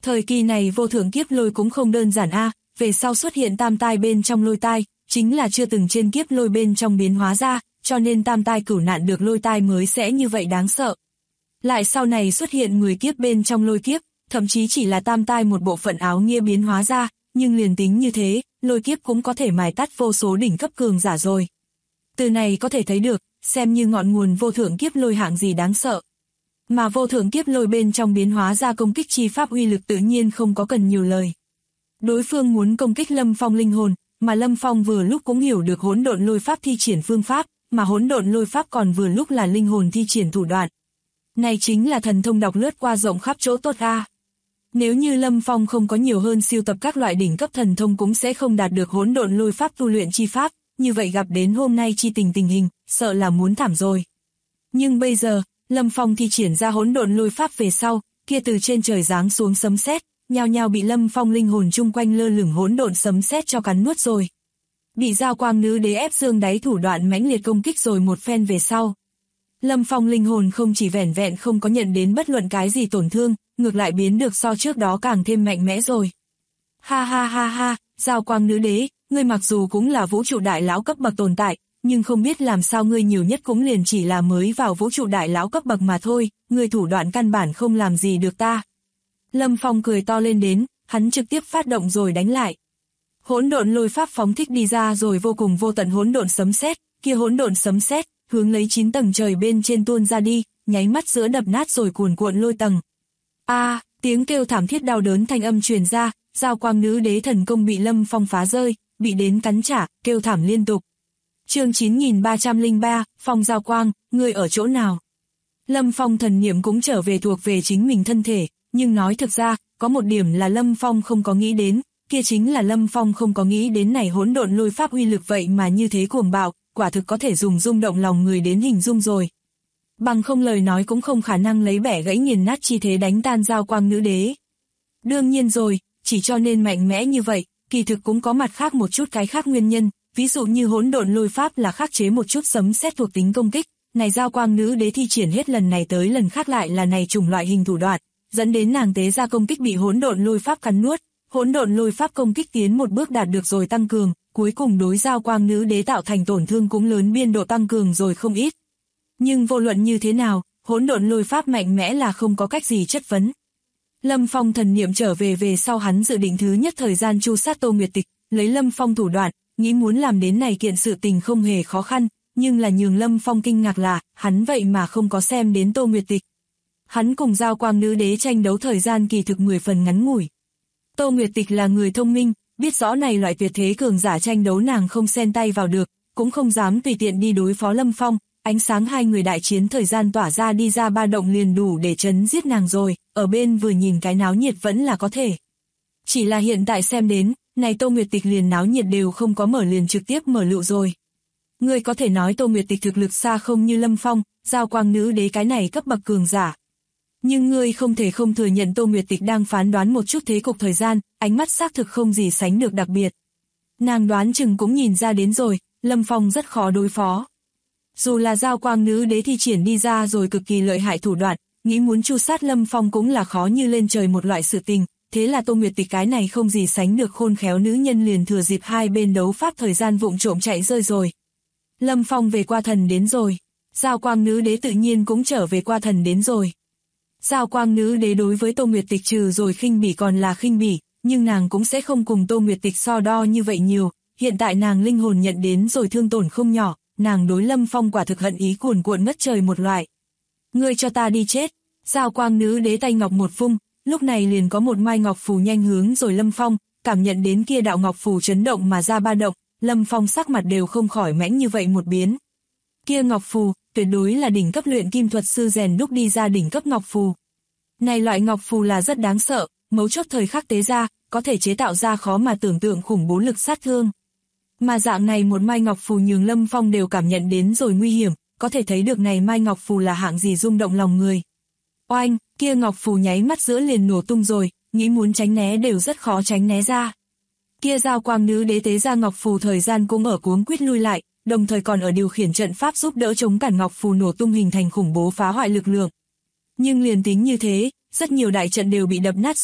Thời kỳ này vô thượng kiếp lôi cũng không đơn giản về sau xuất hiện tam tai bên trong lôi tai, chính là chưa từng trên kiếp lôi bên trong biến hóa ra, cho nên tam tai cửu nạn được lôi tai mới sẽ như vậy đáng sợ. Lại sau này xuất hiện 10 kiếp bên trong lôi kiếp, thậm chí chỉ là tam tai một bộ phận áo nghĩa biến hóa ra, nhưng liền tính như thế, lôi kiếp cũng có thể mài tắt vô số đỉnh cấp cường giả rồi. Từ này có thể thấy được, xem như ngọn nguồn vô thượng kiếp lôi hạng gì đáng sợ. Mà vô thượng kiếp lôi bên trong biến hóa ra công kích chi pháp uy lực tự nhiên không có cần nhiều lời. Đối phương muốn công kích Lâm Phong linh hồn, mà Lâm Phong vừa lúc cũng hiểu được hỗn độn lôi pháp thi triển phương pháp, mà hỗn độn lôi pháp còn vừa lúc là linh hồn thi triển thủ đoạn. Này chính là thần thông đọc lướt qua rộng khắp chỗ tốt Nếu như Lâm Phong không có nhiều hơn siêu tập các loại đỉnh cấp thần thông cũng sẽ không đạt được hỗn độn lôi pháp tu luyện chi pháp, như vậy gặp đến hôm nay chi tình hình, sợ là muốn thảm rồi. Nhưng bây giờ, Lâm Phong thi triển ra hỗn độn lôi pháp về sau, kia từ trên trời giáng xuống sấm sét, nhao nhao bị Lâm Phong linh hồn chung quanh lơ lửng hỗn độn sấm sét cho cắn nuốt rồi. Bị Giao Quang Nữ Đế ép xương đáy thủ đoạn mãnh liệt công kích rồi một phen về sau. Lâm Phong linh hồn không chỉ vẻn vẹn không có nhận đến bất luận cái gì tổn thương, ngược lại biến được so trước đó càng thêm mạnh mẽ rồi. Ha ha ha ha, Giao Quang Nữ Đế, ngươi mặc dù cũng là vũ trụ đại lão cấp bậc tồn tại, nhưng không biết làm sao ngươi nhiều nhất cũng liền chỉ là mới vào vũ trụ đại lão cấp bậc mà thôi, ngươi thủ đoạn căn bản không làm gì được ta. Lâm Phong cười to lên đến, hắn trực tiếp phát động rồi đánh lại. Hỗn độn lôi pháp phóng thích đi ra rồi vô cùng vô tận hỗn độn sấm sét, kia hỗn độn sấm sét hướng lấy 9 tầng trời bên trên tuôn ra đi, nháy mắt giữa đập nát rồi cuồn cuộn lôi tầng. Tiếng kêu thảm thiết đau đớn thanh âm truyền ra, Giao Quang Nữ Đế thần công bị Lâm Phong phá rơi, bị đến cắn trả, kêu thảm liên tục. Chương 9303, Phong Giao Quang, ngươi ở chỗ nào? Lâm Phong thần niệm cũng trở về thuộc về chính mình thân thể, nhưng nói thực ra, có một điểm là Lâm Phong không có nghĩ đến, kia chính là Lâm Phong không có nghĩ đến này hỗn độn lôi pháp uy lực vậy mà như thế cuồng bạo, quả thực có thể dùng rung động lòng người đến hình dung rồi. Bằng không lời nói cũng không khả năng lấy bẻ gãy nghiền nát chi thế đánh tan Giao Quang Nữ Đế. Đương nhiên rồi, chỉ cho nên mạnh mẽ như vậy, kỳ thực cũng có mặt khác một chút cái khác nguyên nhân, ví dụ như hỗn độn lôi pháp là khắc chế một chút sấm sét thuộc tính công kích, này Giao Quang Nữ Đế thi triển hết lần này tới lần khác lại là này chủng loại hình thủ đoạn, dẫn đến nàng tế ra công kích bị hỗn độn lôi pháp cắn nuốt, hỗn độn lôi pháp công kích tiến một bước đạt được rồi tăng cường, cuối cùng đối Giao Quang Nữ Đế tạo thành tổn thương cũng lớn biên độ tăng cường rồi không ít. Nhưng vô luận như thế nào, hỗn độn lôi pháp mạnh mẽ là không có cách gì chất vấn. Lâm Phong thần niệm trở về sau hắn dự định thứ nhất thời gian chu sát Tô Nguyệt Tịch, lấy Lâm Phong thủ đoạn, nghĩ muốn làm đến này kiện sự tình không hề khó khăn, nhưng là nhường Lâm Phong kinh ngạc là, hắn vậy mà không có xem đến Tô Nguyệt Tịch. Hắn cùng Giao Quang Nữ Đế tranh đấu thời gian kỳ thực 10 phần ngắn ngủi. Tô Nguyệt Tịch là người thông minh, biết rõ này loại tuyệt thế cường giả tranh đấu nàng không xen tay vào được, cũng không dám tùy tiện đi đối phó Lâm Phong, ánh sáng hai người đại chiến thời gian tỏa ra đi ra ba động liền đủ để chấn giết nàng rồi, ở bên vừa nhìn cái náo nhiệt vẫn là có thể. Chỉ là hiện tại xem đến, này Tô Nguyệt Tịch liền náo nhiệt đều không có mở liền trực tiếp mở lựu rồi. Ngươi có thể nói Tô Nguyệt Tịch thực lực xa không như Lâm Phong, Giao Quang Nữ Đế cái này cấp bậc cường giả. Nhưng ngươi không thể không thừa nhận Tô Nguyệt Tịch đang phán đoán một chút thế cục thời gian, ánh mắt xác thực không gì sánh được đặc biệt. Nàng đoán chừng cũng nhìn ra đến rồi, Lâm Phong rất khó đối phó. Dù là Giao Quang Nữ Đế thi triển đi ra rồi cực kỳ lợi hại thủ đoạn, nghĩ muốn chu sát Lâm Phong cũng là khó như lên trời một loại sự tình, thế là Tô Nguyệt Tịch cái này không gì sánh được khôn khéo nữ nhân liền thừa dịp hai bên đấu pháp thời gian vụng trộm chạy rơi rồi. Lâm Phong về qua thần đến rồi, Giao Quang Nữ Đế tự nhiên cũng trở về qua thần đến rồi. Giao Quang Nữ Đế đối với Tô Nguyệt Tịch trừ rồi khinh bỉ còn là khinh bỉ, nhưng nàng cũng sẽ không cùng Tô Nguyệt Tịch so đo như vậy nhiều, hiện tại nàng linh hồn nhận đến rồi thương tổn không nhỏ, nàng đối Lâm Phong quả thực hận ý cuồn cuộn ngất trời một loại. Ngươi cho ta đi chết, Giao Quang Nữ Đế tay ngọc một vung, lúc này liền có một mai ngọc phù nhanh hướng rồi Lâm Phong, cảm nhận đến kia đạo ngọc phù chấn động mà ra ba động, Lâm Phong sắc mặt đều không khỏi mãnh như vậy một biến. Kia ngọc phù, tuyệt đối là đỉnh cấp luyện kim thuật sư rèn đúc đi ra đỉnh cấp ngọc phù. Này loại ngọc phù là rất đáng sợ, mấu chốt thời khắc tế ra, có thể chế tạo ra khó mà tưởng tượng khủng bố lực sát thương. Mà dạng này một mai ngọc phù nhường Lâm Phong đều cảm nhận đến rồi nguy hiểm, có thể thấy được này mai ngọc phù là hạng gì rung động lòng người. Oanh, kia ngọc phù nháy mắt giữa liền nổ tung rồi, nghĩ muốn tránh né đều rất khó tránh né ra. Kia Giao Quang Nữ Đế tế ra ngọc phù thời gian cũng ở cuống quýt lui lại, đồng thời còn ở điều khiển trận pháp giúp đỡ chống cản ngọc phù nổ tung hình thành khủng bố phá hoại lực lượng. Nhưng liền tính như thế, rất nhiều đại trận đều bị đập nát rồi,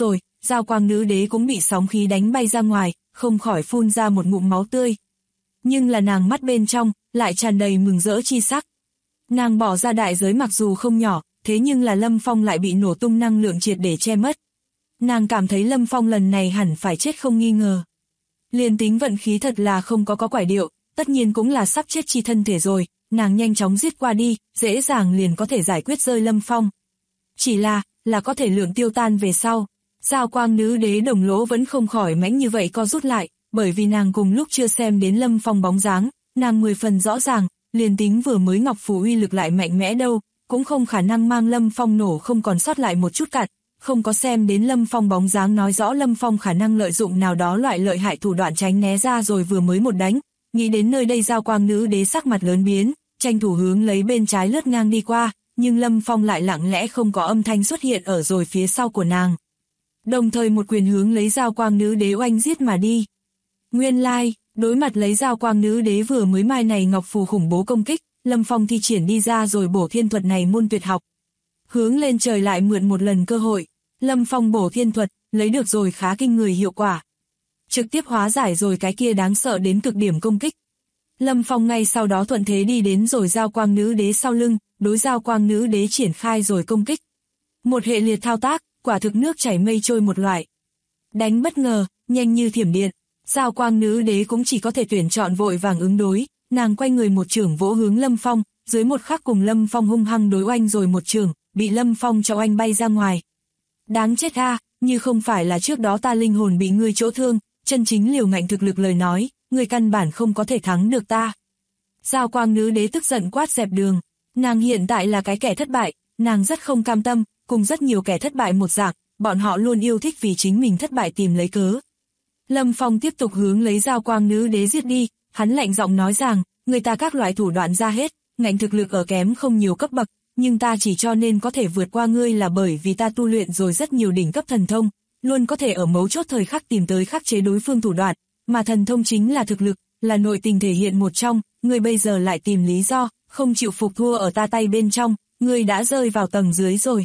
Giao Quang Nữ Đế cũng bị sóng khí đánh bay ra ngoài, không khỏi phun ra một ngụm máu tươi. Nhưng là nàng mắt bên trong, lại tràn đầy mừng rỡ chi sắc. Nàng bỏ ra đại giới mặc dù không nhỏ, thế nhưng là Lâm Phong lại bị nổ tung năng lượng triệt để che mất. Nàng cảm thấy Lâm Phong lần này hẳn phải chết không nghi ngờ. Liền tính vận khí thật là không có quải điệu, tất nhiên cũng là sắp chết chi thân thể rồi, nàng nhanh chóng giết qua đi, dễ dàng liền có thể giải quyết rơi Lâm Phong. Chỉ là có thể lượng tiêu tan về sau. Giao Quang Nữ Đế đồng lỗ vẫn không khỏi mãnh như vậy co rút lại, bởi vì nàng cùng lúc chưa xem đến Lâm Phong bóng dáng, nàng 10 phần rõ ràng, liền tính vừa mới ngọc phù uy lực lại mạnh mẽ đâu, cũng không khả năng mang Lâm Phong nổ không còn sót lại một chút cặn, không có xem đến Lâm Phong bóng dáng nói rõ Lâm Phong khả năng lợi dụng nào đó loại lợi hại thủ đoạn tránh né ra rồi vừa mới một đánh, nghĩ đến nơi đây Giao Quang Nữ Đế sắc mặt lớn biến, tranh thủ hướng lấy bên trái lướt ngang đi qua, nhưng Lâm Phong lại lặng lẽ không có âm thanh xuất hiện ở rồi phía sau của nàng. Đồng thời một quyền hướng lấy Giao Quang Nữ Đế oanh giết mà đi. Nguyên lai, đối mặt lấy Giao Quang Nữ Đế vừa mới mai này ngọc phù khủng bố công kích, Lâm Phong thi triển đi ra rồi bổ thiên thuật này môn tuyệt học. Hướng lên trời lại mượn một lần cơ hội, Lâm Phong bổ thiên thuật, lấy được rồi khá kinh người hiệu quả. Trực tiếp hóa giải rồi cái kia đáng sợ đến cực điểm công kích. Lâm Phong ngay sau đó thuận thế đi đến rồi Giao Quang Nữ Đế sau lưng, đối Giao Quang Nữ Đế triển khai rồi công kích. Một hệ liệt thao tác, quả thực nước chảy mây trôi một loại. Đánh bất ngờ, nhanh như thiểm điện, Giao Quang Nữ Đế cũng chỉ có thể tuyển chọn vội vàng ứng đối, nàng quay người một chưởng vỗ hướng Lâm Phong, dưới một khắc cùng Lâm Phong hung hăng đối oanh rồi một chưởng, bị Lâm Phong cho oanh bay ra ngoài. Đáng chết a, như không phải là trước đó ta linh hồn bị ngươi chỗ thương, chân chính liều ngạnh thực lực lời nói, ngươi căn bản không có thể thắng được ta. Giao Quang Nữ Đế tức giận quát dẹp đường, nàng hiện tại là cái kẻ thất bại, nàng rất không cam tâm, cùng rất nhiều kẻ thất bại một dạng, bọn họ luôn yêu thích vì chính mình thất bại tìm lấy cớ. Lâm Phong tiếp tục hướng lấy Giao Quang Nữ Đế giết đi, hắn lạnh giọng nói rằng, người ta các loại thủ đoạn ra hết, ngạnh thực lực ở kém không nhiều cấp bậc, nhưng ta chỉ cho nên có thể vượt qua ngươi là bởi vì ta tu luyện rồi rất nhiều đỉnh cấp thần thông, luôn có thể ở mấu chốt thời khắc tìm tới khắc chế đối phương thủ đoạn, mà thần thông chính là thực lực, là nội tình thể hiện một trong, ngươi bây giờ lại tìm lý do, không chịu phục thua ở ta tay bên trong, ngươi đã rơi vào tầng dưới rồi.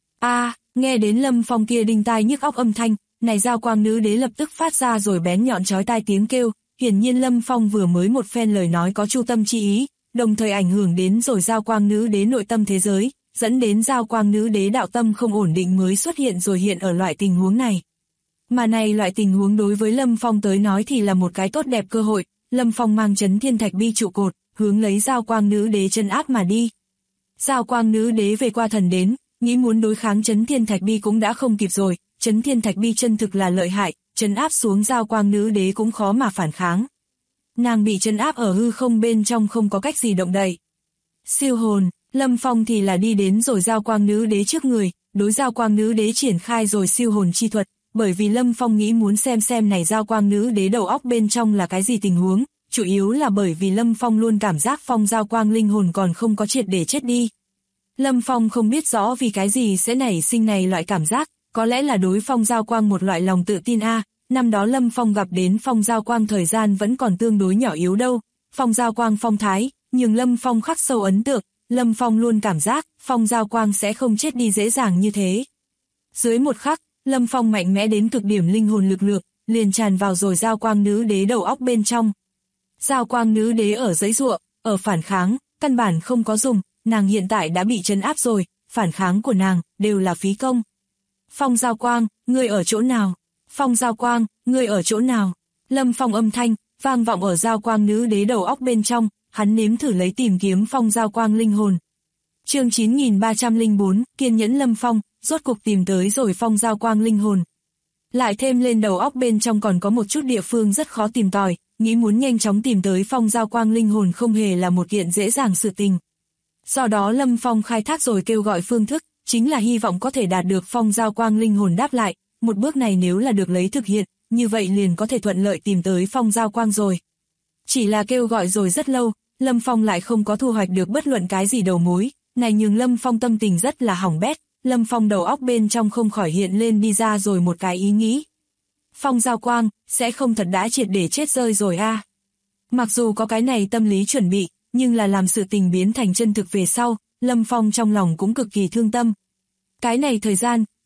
Nghe đến Lâm Phong kia đinh tai nhức óc âm thanh, này Giao Quang Nữ Đế lập tức phát ra rồi bén nhọn chói tai tiếng kêu, hiển nhiên Lâm Phong vừa mới một phen lời nói có chu tâm chi ý, đồng thời ảnh hưởng đến rồi Giao Quang Nữ Đế nội tâm thế giới, dẫn đến Giao Quang Nữ Đế đạo tâm không ổn định mới xuất hiện rồi hiện ở loại tình huống này. Mà này loại tình huống đối với Lâm Phong tới nói thì là một cái tốt đẹp cơ hội, Lâm Phong mang Chấn Thiên Thạch Bi trụ cột, hướng lấy Giao Quang Nữ Đế chân áp mà đi. Giao Quang Nữ Đế về qua thần đến, nghĩ muốn đối kháng Chấn Thiên Thạch Bi cũng đã không kịp rồi, Chấn Thiên Thạch Bi chân thực là lợi hại, trấn áp xuống Giao Quang Nữ Đế cũng khó mà phản kháng. Nàng bị trấn áp ở hư không bên trong không có cách gì động đậy. Siêu hồn, Lâm Phong thì là đi đến rồi Giao Quang Nữ Đế trước người, đối Giao Quang Nữ Đế triển khai rồi siêu hồn chi thuật, bởi vì Lâm Phong nghĩ muốn xem này Giao Quang Nữ Đế đầu óc bên trong là cái gì tình huống, chủ yếu là bởi vì Lâm Phong luôn cảm giác Phong Giao Quang linh hồn còn không có triệt để chết đi. Lâm Phong không biết rõ vì cái gì sẽ nảy sinh này loại cảm giác, có lẽ là đối Phong Giao Quang một loại lòng tự tin năm đó Lâm Phong gặp đến Phong Giao Quang thời gian vẫn còn tương đối nhỏ yếu đâu, Phong Giao Quang phong thái, nhưng Lâm Phong khắc sâu ấn tượng, Lâm Phong luôn cảm giác Phong Giao Quang sẽ không chết đi dễ dàng như thế. Dưới một khắc, Lâm Phong mạnh mẽ đến cực điểm linh hồn lực lượng, liền tràn vào rồi Giao Quang Nữ Đế đầu óc bên trong. Giao Quang Nữ Đế ở giãy giụa, ở phản kháng, căn bản không có dùng, nàng hiện tại đã bị trấn áp rồi, phản kháng của nàng đều là phí công. Phong Giao Quang, ngươi ở chỗ nào? Phong Giao Quang, ngươi ở chỗ nào? Lâm Phong âm thanh vang vọng ở Giao Quang Nữ Đế đầu óc bên trong, hắn nếm thử lấy tìm kiếm Phong Giao Quang linh hồn. Chương 9304, kiên nhẫn Lâm Phong, rốt cục tìm tới rồi Phong Giao Quang linh hồn. Lại thêm lên đầu óc bên trong còn có một chút địa phương rất khó tìm tòi, nghĩ muốn nhanh chóng tìm tới Phong Giao Quang linh hồn không hề là một kiện dễ dàng sự tình. Do đó Lâm Phong khai thác rồi kêu gọi phương thức, chính là hy vọng có thể đạt được Phong Giao Quang linh hồn đáp lại, một bước này nếu là được lấy thực hiện, như vậy liền có thể thuận lợi tìm tới Phong Giao Quang rồi. Chỉ là kêu gọi rồi rất lâu, Lâm Phong lại không có thu hoạch được bất luận cái gì đầu mối, này nhưng Lâm Phong tâm tình rất là hỏng bét, Lâm Phong đầu óc bên trong không khỏi hiện lên đi ra rồi một cái ý nghĩ. Phong Giao Quang, sẽ không thật đã triệt để chết rơi rồi Mặc dù có cái này tâm lý chuẩn bị, nhưng là làm sự tình biến thành chân thực về sau, Lâm Phong trong lòng cũng cực kỳ thương tâm. Cái này thời gian,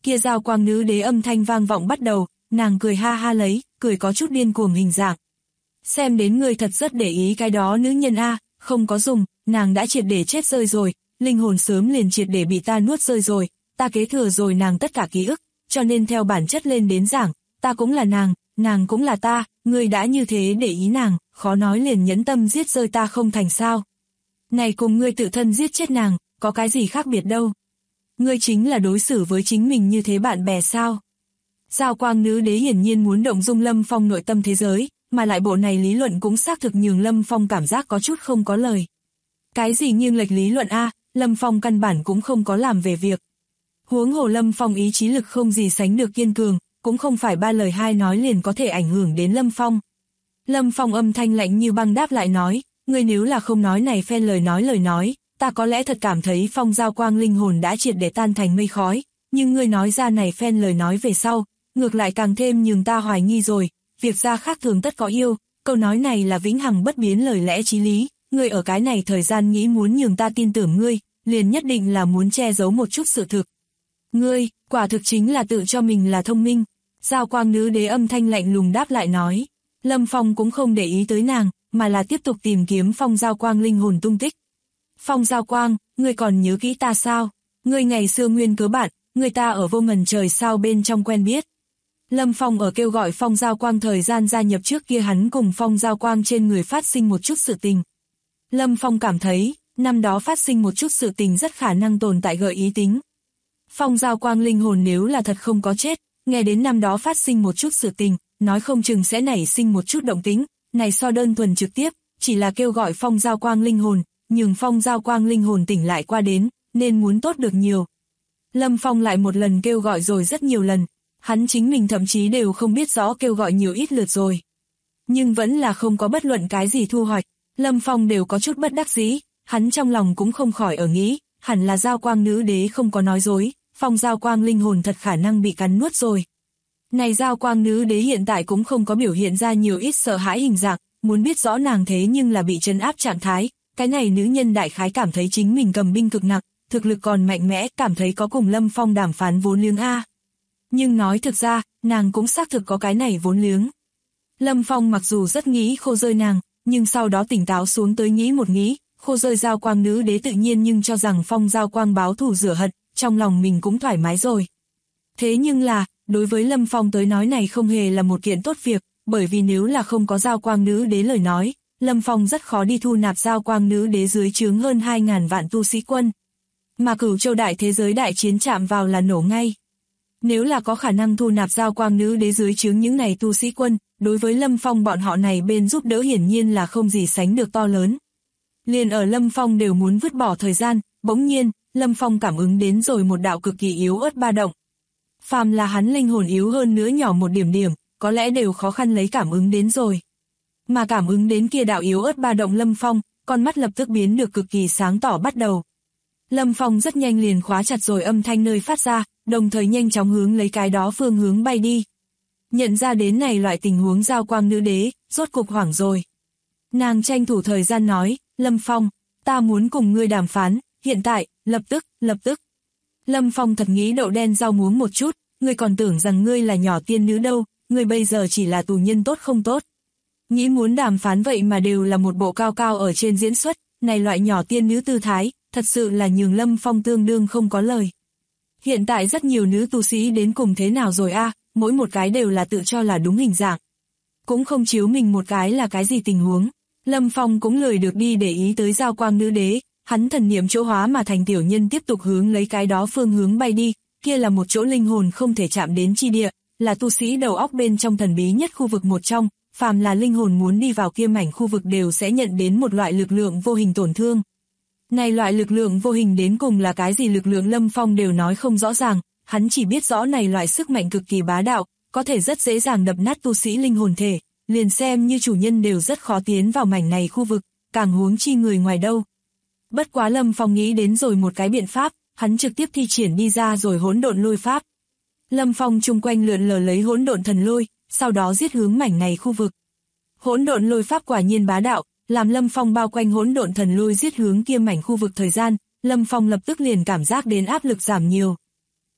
kia giao quang nữ đế âm thanh vang vọng bắt đầu, nàng cười ha ha lấy, cười có chút điên cuồng hình dạng. Xem đến ngươi thật rất để ý cái đó nữ nhân a, không có dùng, nàng đã triệt để chết rơi rồi, linh hồn sớm liền triệt để bị ta nuốt rơi rồi, ta kế thừa rồi nàng tất cả ký ức, cho nên theo bản chất lên đến giảng, ta cũng là nàng cũng là ta, ngươi đã như thế để ý nàng, khó nói liền nhẫn tâm giết rơi ta không thành sao. Này cùng ngươi tự thân giết chết nàng, có cái gì khác biệt đâu. Ngươi chính là đối xử với chính mình như thế bạn bè sao. Giao quang nữ đế hiển nhiên muốn động dung Lâm Phong nội tâm thế giới, mà lại bộ này lý luận cũng xác thực nhường Lâm Phong cảm giác có chút không có lời. Cái gì nghiêng lệch lý luận a, Lâm Phong căn bản cũng không có làm về việc. Huống hồ Lâm Phong ý chí lực không gì sánh được kiên cường, cũng không phải ba lời hai nói liền có thể ảnh hưởng đến Lâm Phong. Lâm Phong âm thanh lạnh như băng đáp lại nói, ngươi nếu là không nói này phen lời nói, ta có lẽ thật cảm thấy Phong giao quang linh hồn đã triệt để tan thành mây khói, nhưng ngươi nói ra này phen lời nói về sau, ngược lại càng thêm nhường ta hoài nghi rồi, việc ra khác thường tất có yêu, câu nói này là vĩnh hằng bất biến lời lẽ chí lý, ngươi ở cái này thời gian nghĩ muốn nhường ta tin tưởng ngươi, liền nhất định là muốn che giấu một chút sự thực. Ngươi, quả thực chính là tự cho mình là thông minh. Giao quang nữ đế âm thanh lạnh lùng đáp lại nói. Lâm Phong cũng không để ý tới nàng, mà là tiếp tục tìm kiếm Phong giao quang linh hồn tung tích. Phong giao quang, ngươi còn nhớ kỹ ta sao? Ngươi ngày xưa nguyên cớ bạn, người ta ở vô ngần trời sao bên trong quen biết. Lâm Phong ở kêu gọi Phong giao quang thời gian gia nhập trước kia hắn cùng Phong giao quang trên người phát sinh một chút sự tình. Lâm Phong cảm thấy, năm đó phát sinh một chút sự tình rất khả năng tồn tại gợi ý tính. Phong giao quang linh hồn nếu là thật không có chết, nghe đến năm đó phát sinh một chút sự tình, nói không chừng sẽ nảy sinh một chút động tính, này so đơn thuần trực tiếp, chỉ là kêu gọi Phong giao quang linh hồn, nhưng Phong giao quang linh hồn tỉnh lại qua đến, nên muốn tốt được nhiều. Lâm Phong lại một lần kêu gọi rồi rất nhiều lần, hắn chính mình thậm chí đều không biết rõ kêu gọi nhiều ít lượt rồi. Nhưng vẫn là không có bất luận cái gì thu hoạch, Lâm Phong đều có chút bất đắc dĩ, hắn trong lòng cũng không khỏi ở nghĩ, hẳn là giao quang nữ đế không có nói dối, Phong giao quang linh hồn thật khả năng bị cắn nuốt rồi. Này giao quang nữ đế hiện tại cũng không có biểu hiện ra nhiều ít sợ hãi hình dạng, muốn biết rõ nàng thế nhưng là bị trấn áp trạng thái, cái này nữ nhân đại khái cảm thấy chính mình cầm binh cực nặng, thực lực còn mạnh mẽ, cảm thấy có cùng Lâm Phong đàm phán vốn liếng a. Nhưng nói thực ra, nàng cũng xác thực có cái này vốn liếng. Lâm Phong mặc dù rất nghĩ khô rơi nàng, nhưng sau đó tỉnh táo xuống tới nghĩ một nghĩ, khô rơi giao quang nữ đế tự nhiên nhưng cho rằng Phong giao quang báo thù rửa hận, trong lòng mình cũng thoải mái rồi. Thế nhưng là, đối với Lâm Phong tới nói này không hề là một kiện tốt việc, bởi vì nếu là không có giao quang nữ đế lời nói, Lâm Phong rất khó đi thu nạp giao quang nữ đế dưới trướng hơn 2.000 vạn tu sĩ quân. Mà Cửu Châu đại thế giới đại chiến chạm vào là nổ ngay. Nếu là có khả năng thu nạp giao quang nữ đế dưới trướng những này tu sĩ quân, đối với Lâm Phong bọn họ này bên giúp đỡ hiển nhiên là không gì sánh được to lớn. Liền ở Lâm Phong đều muốn vứt bỏ thời gian, bỗng nhiên, Lâm Phong cảm ứng đến rồi một đạo cực kỳ yếu ớt ba động. Phàm là hắn linh hồn yếu hơn nữa nhỏ một điểm điểm, có lẽ đều khó khăn lấy cảm ứng đến rồi. Mà cảm ứng đến kia đạo yếu ớt ba động Lâm Phong, con mắt lập tức biến được cực kỳ sáng tỏ bắt đầu. Lâm Phong rất nhanh liền khóa chặt rồi âm thanh nơi phát ra, đồng thời nhanh chóng hướng lấy cái đó phương hướng bay đi. Nhận ra đến này loại tình huống giao quang nữ đế, rốt cục hoảng rồi. Nàng tranh thủ thời gian nói, Lâm Phong, ta muốn cùng ngươi đàm phán, hiện tại, lập tức. Lâm Phong thật nghĩ đậu đen rau muống một chút, ngươi còn tưởng rằng ngươi là nhỏ tiên nữ đâu, ngươi bây giờ chỉ là tù nhân tốt không tốt. Nghĩ muốn đàm phán vậy mà đều là một bộ cao cao ở trên diễn xuất, này loại nhỏ tiên nữ tư thái, thật sự là nhường Lâm Phong tương đương không có lời. Hiện tại rất nhiều nữ tu sĩ đến cùng thế nào rồi a, mỗi một cái đều là tự cho là đúng hình dạng. Cũng không chiếu mình một cái là cái gì tình huống. Lâm Phong cũng lười được đi để ý tới giao quang nữ đế, hắn thần niệm chỗ hóa mà thành tiểu nhân tiếp tục hướng lấy cái đó phương hướng bay đi, kia là một chỗ linh hồn không thể chạm đến chi địa, là tu sĩ đầu óc bên trong thần bí nhất khu vực một trong, phàm là linh hồn muốn đi vào kia mảnh khu vực đều sẽ nhận đến một loại lực lượng vô hình tổn thương. Này loại lực lượng vô hình đến cùng là cái gì lực lượng Lâm Phong đều nói không rõ ràng, hắn chỉ biết rõ này loại sức mạnh cực kỳ bá đạo, có thể rất dễ dàng đập nát tu sĩ linh hồn thể, liền xem như chủ nhân đều rất khó tiến vào mảnh này khu vực, càng huống chi người ngoài đâu. Bất quá Lâm Phong nghĩ đến rồi một cái biện pháp, hắn trực tiếp thi triển đi ra rồi hỗn độn lôi pháp. Lâm Phong chung quanh lượn lờ lấy hỗn độn thần lôi, sau đó giết hướng mảnh này khu vực. Hỗn độn lôi pháp quả nhiên bá đạo, làm Lâm Phong bao quanh hỗn độn thần lôi giết hướng kia mảnh khu vực thời gian, Lâm Phong lập tức liền cảm giác đến áp lực giảm nhiều.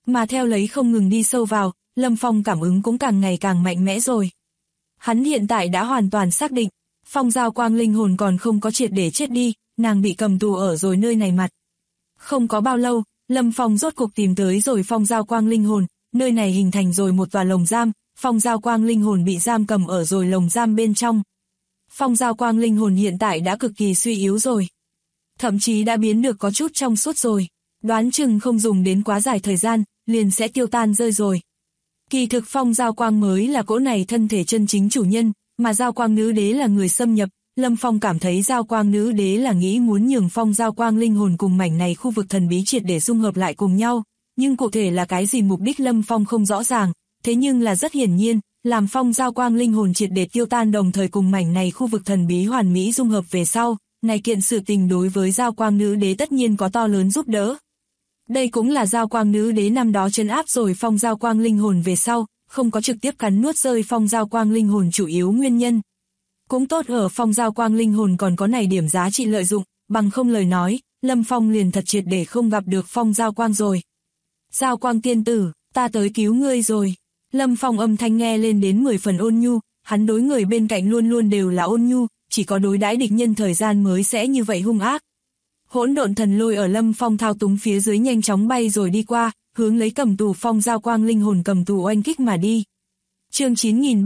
Mà theo lấy không ngừng đi sâu vào, Lâm Phong cảm ứng cũng càng ngày càng mạnh mẽ rồi. Hắn hiện tại đã hoàn toàn xác định, Phong Giao Quang linh hồn còn không có triệt để chết đi, nàng bị cầm tù ở rồi nơi này mặt. Không có bao lâu, Lâm Phong rốt cục tìm tới rồi Phong Giao Quang linh hồn, nơi này hình thành rồi một tòa lồng giam, Phong Giao Quang linh hồn bị giam cầm ở rồi lồng giam bên trong. Phong Giao Quang linh hồn hiện tại đã cực kỳ suy yếu rồi. Thậm chí đã biến được có chút trong suốt rồi. Đoán chừng không dùng đến quá dài thời gian, liền sẽ tiêu tan rơi rồi. Kỳ thực Phong Giao Quang mới là cỗ này thân thể chân chính chủ nhân, mà Giao Quang Nữ Đế là người xâm nhập. Lâm Phong cảm thấy Giao Quang Nữ Đế là nghĩ muốn nhường Phong Giao Quang linh hồn cùng mảnh này khu vực thần bí triệt để dung hợp lại cùng nhau. Nhưng cụ thể là cái gì mục đích Lâm Phong không rõ ràng, thế nhưng là rất hiển nhiên, làm Phong Giao Quang linh hồn triệt để tiêu tan đồng thời cùng mảnh này khu vực thần bí hoàn mỹ dung hợp về sau, này kiện sự tình đối với Giao Quang Nữ Đế tất nhiên có to lớn giúp đỡ. Đây cũng là Giao Quang Nữ Đế năm đó trấn áp rồi Phong Giao Quang linh hồn về sau, không có trực tiếp cắn nuốt rơi Phong Giao Quang linh hồn chủ yếu nguyên nhân. Cũng tốt ở Phong Giao Quang linh hồn còn có này điểm giá trị lợi dụng, bằng không lời nói, Lâm Phong liền thật triệt để không gặp được Phong Giao Quang rồi. Giao Quang tiên tử, ta tới cứu ngươi rồi. Lâm Phong âm thanh nghe lên đến 10 phần ôn nhu, hắn đối người bên cạnh luôn luôn đều là ôn nhu, chỉ có đối đãi địch nhân thời gian mới sẽ như vậy hung ác. Hỗn độn thần lôi ở Lâm Phong thao túng phía dưới nhanh chóng bay rồi đi qua, hướng lấy cầm tù Phong Giao Quang linh hồn cầm tù oanh kích mà đi. Chương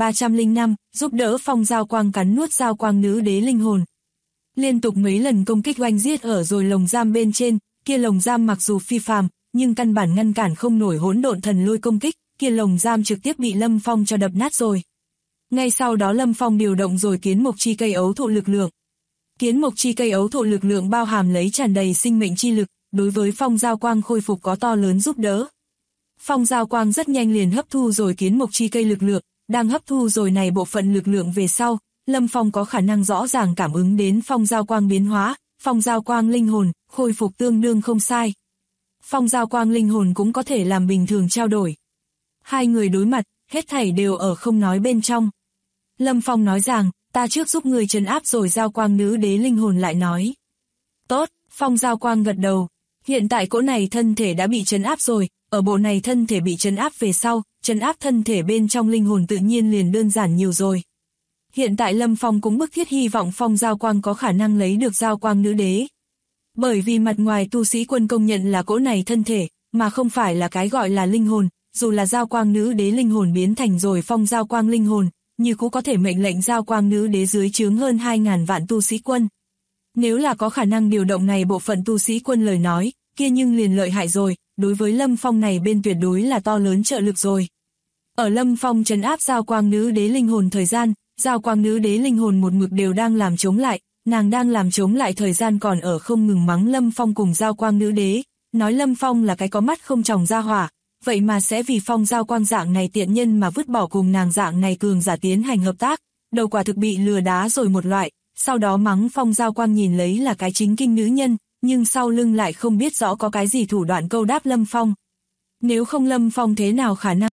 9305, giúp đỡ Phong Giao Quang cắn nuốt Giao Quang Nữ Đế linh hồn. Liên tục mấy lần công kích oanh giết ở rồi lồng giam bên trên, kia lồng giam mặc dù phi phàm, nhưng căn bản ngăn cản không nổi hỗn độn thần lôi công kích, kia lồng giam trực tiếp bị Lâm Phong cho đập nát rồi. Ngay sau đó Lâm Phong điều động rồi kiến mộc chi cây ấu thụ lực lượng. Kiến mộc chi cây ấu thụ lực lượng bao hàm lấy tràn đầy sinh mệnh chi lực, đối với Phong Giao Quang khôi phục có to lớn giúp đỡ. Phong Giao Quang rất nhanh liền hấp thu rồi kiến mộc chi cây lực lượng, đang hấp thu rồi này bộ phận lực lượng về sau, Lâm Phong có khả năng rõ ràng cảm ứng đến Phong Giao Quang biến hóa, Phong Giao Quang linh hồn, khôi phục tương đương không sai. Phong Giao Quang linh hồn cũng có thể làm bình thường trao đổi. Hai người đối mặt, hết thảy đều ở không nói bên trong. Lâm Phong nói rằng, ta trước giúp người trấn áp rồi Giao Quang Nữ Đế linh hồn lại nói. Tốt, Phong Giao Quang gật đầu. Hiện tại cỗ này thân thể đã bị trấn áp rồi, ở bộ này thân thể bị trấn áp về sau, trấn áp thân thể bên trong linh hồn tự nhiên liền đơn giản nhiều rồi. Hiện tại Lâm Phong cũng bức thiết hy vọng Phong Giao Quang có khả năng lấy được Giao Quang Nữ Đế. Bởi vì mặt ngoài tu sĩ quân công nhận là cỗ này thân thể, mà không phải là cái gọi là linh hồn, dù là Giao Quang Nữ Đế linh hồn biến thành rồi Phong Giao Quang linh hồn, như cũng có thể mệnh lệnh Giao Quang Nữ Đế dưới trướng hơn 2.000 vạn tu sĩ quân. Nếu là có khả năng điều động này bộ phận tu sĩ quân lời nói, kia nhưng liền lợi hại rồi, đối với Lâm Phong này bên tuyệt đối là to lớn trợ lực rồi. Ở Lâm Phong trấn áp Giao Quang Nữ Đế linh hồn thời gian, Giao Quang Nữ Đế linh hồn một mực đều đang làm chống lại, nàng đang làm chống lại thời gian còn ở không ngừng mắng Lâm Phong cùng Giao Quang Nữ Đế, nói Lâm Phong là cái có mắt không tròng ra hỏa, vậy mà sẽ vì Phong Giao Quang dạng này tiện nhân mà vứt bỏ cùng nàng dạng này cường giả tiến hành hợp tác, đầu quả thực bị lừa đá rồi một loại, sau đó mắng Phong Giao Quang nhìn lấy là cái chính kinh nữ nhân, nhưng sau lưng lại không biết rõ có cái gì thủ đoạn câu đáp Lâm Phong. Nếu không Lâm Phong thế nào khả năng?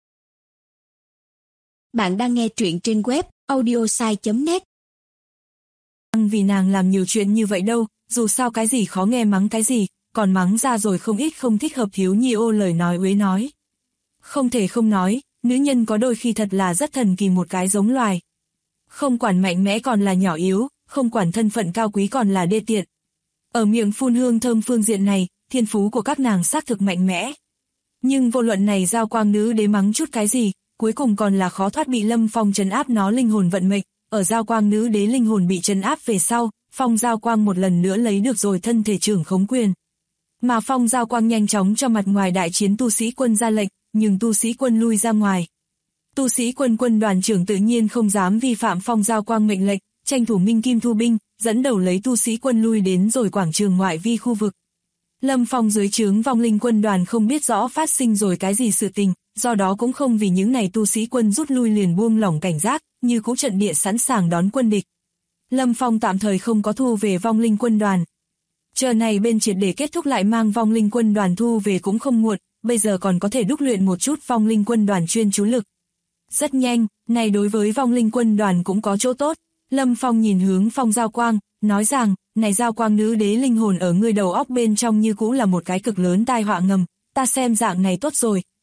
Bạn đang nghe truyện trên web audiosai.net. Vì nàng làm nhiều chuyện như vậy đâu, dù sao cái gì khó nghe mắng cái gì, còn mắng ra rồi không ít không thích hợp thiếu nhi ô lời nói uế nói. Không thể không nói, nữ nhân có đôi khi thật là rất thần kỳ một cái giống loài. Không quản mạnh mẽ còn là nhỏ yếu, không quản thân phận cao quý còn là đê tiện. Ở miệng phun hương thơm phương diện này, thiên phú của các nàng xác thực mạnh mẽ. Nhưng vô luận này Giao Quang Nữ Đế mắng chút cái gì, cuối cùng còn là khó thoát bị Lâm Phong trấn áp nó linh hồn vận mệnh. Ở Giao Quang Nữ Đế linh hồn bị trấn áp về sau, Phong Giao Quang một lần nữa lấy được rồi thân thể trưởng khống quyền. Mà Phong Giao Quang nhanh chóng cho mặt ngoài đại chiến tu sĩ quân ra lệnh, nhưng tu sĩ quân lui ra ngoài. Tu sĩ quân quân đoàn trưởng tự nhiên không dám vi phạm Phong Giao Quang mệnh lệnh, tranh thủ minh kim thu binh, dẫn đầu lấy tu sĩ quân lui đến rồi quảng trường ngoại vi khu vực. Lâm Phong dưới trướng vong linh quân đoàn không biết rõ phát sinh rồi cái gì sự tình, do đó cũng không vì những này tu sĩ quân rút lui liền buông lỏng cảnh giác, như cũ trận địa sẵn sàng đón quân địch. Lâm Phong tạm thời không có thu về vong linh quân đoàn. Chờ này bên triệt để kết thúc lại mang vong linh quân đoàn thu về cũng không muộn, bây giờ còn có thể đúc luyện một chút vong linh quân đoàn chuyên chú lực. Rất nhanh, này đối với vong linh quân đoàn cũng có chỗ tốt. Lâm Phong nhìn hướng Phong Giao Quang, nói rằng, này Giao Quang Nữ Đế linh hồn ở ngươi đầu óc bên trong như cũ là một cái cực lớn tai họa ngầm, ta xem dạng này tốt rồi,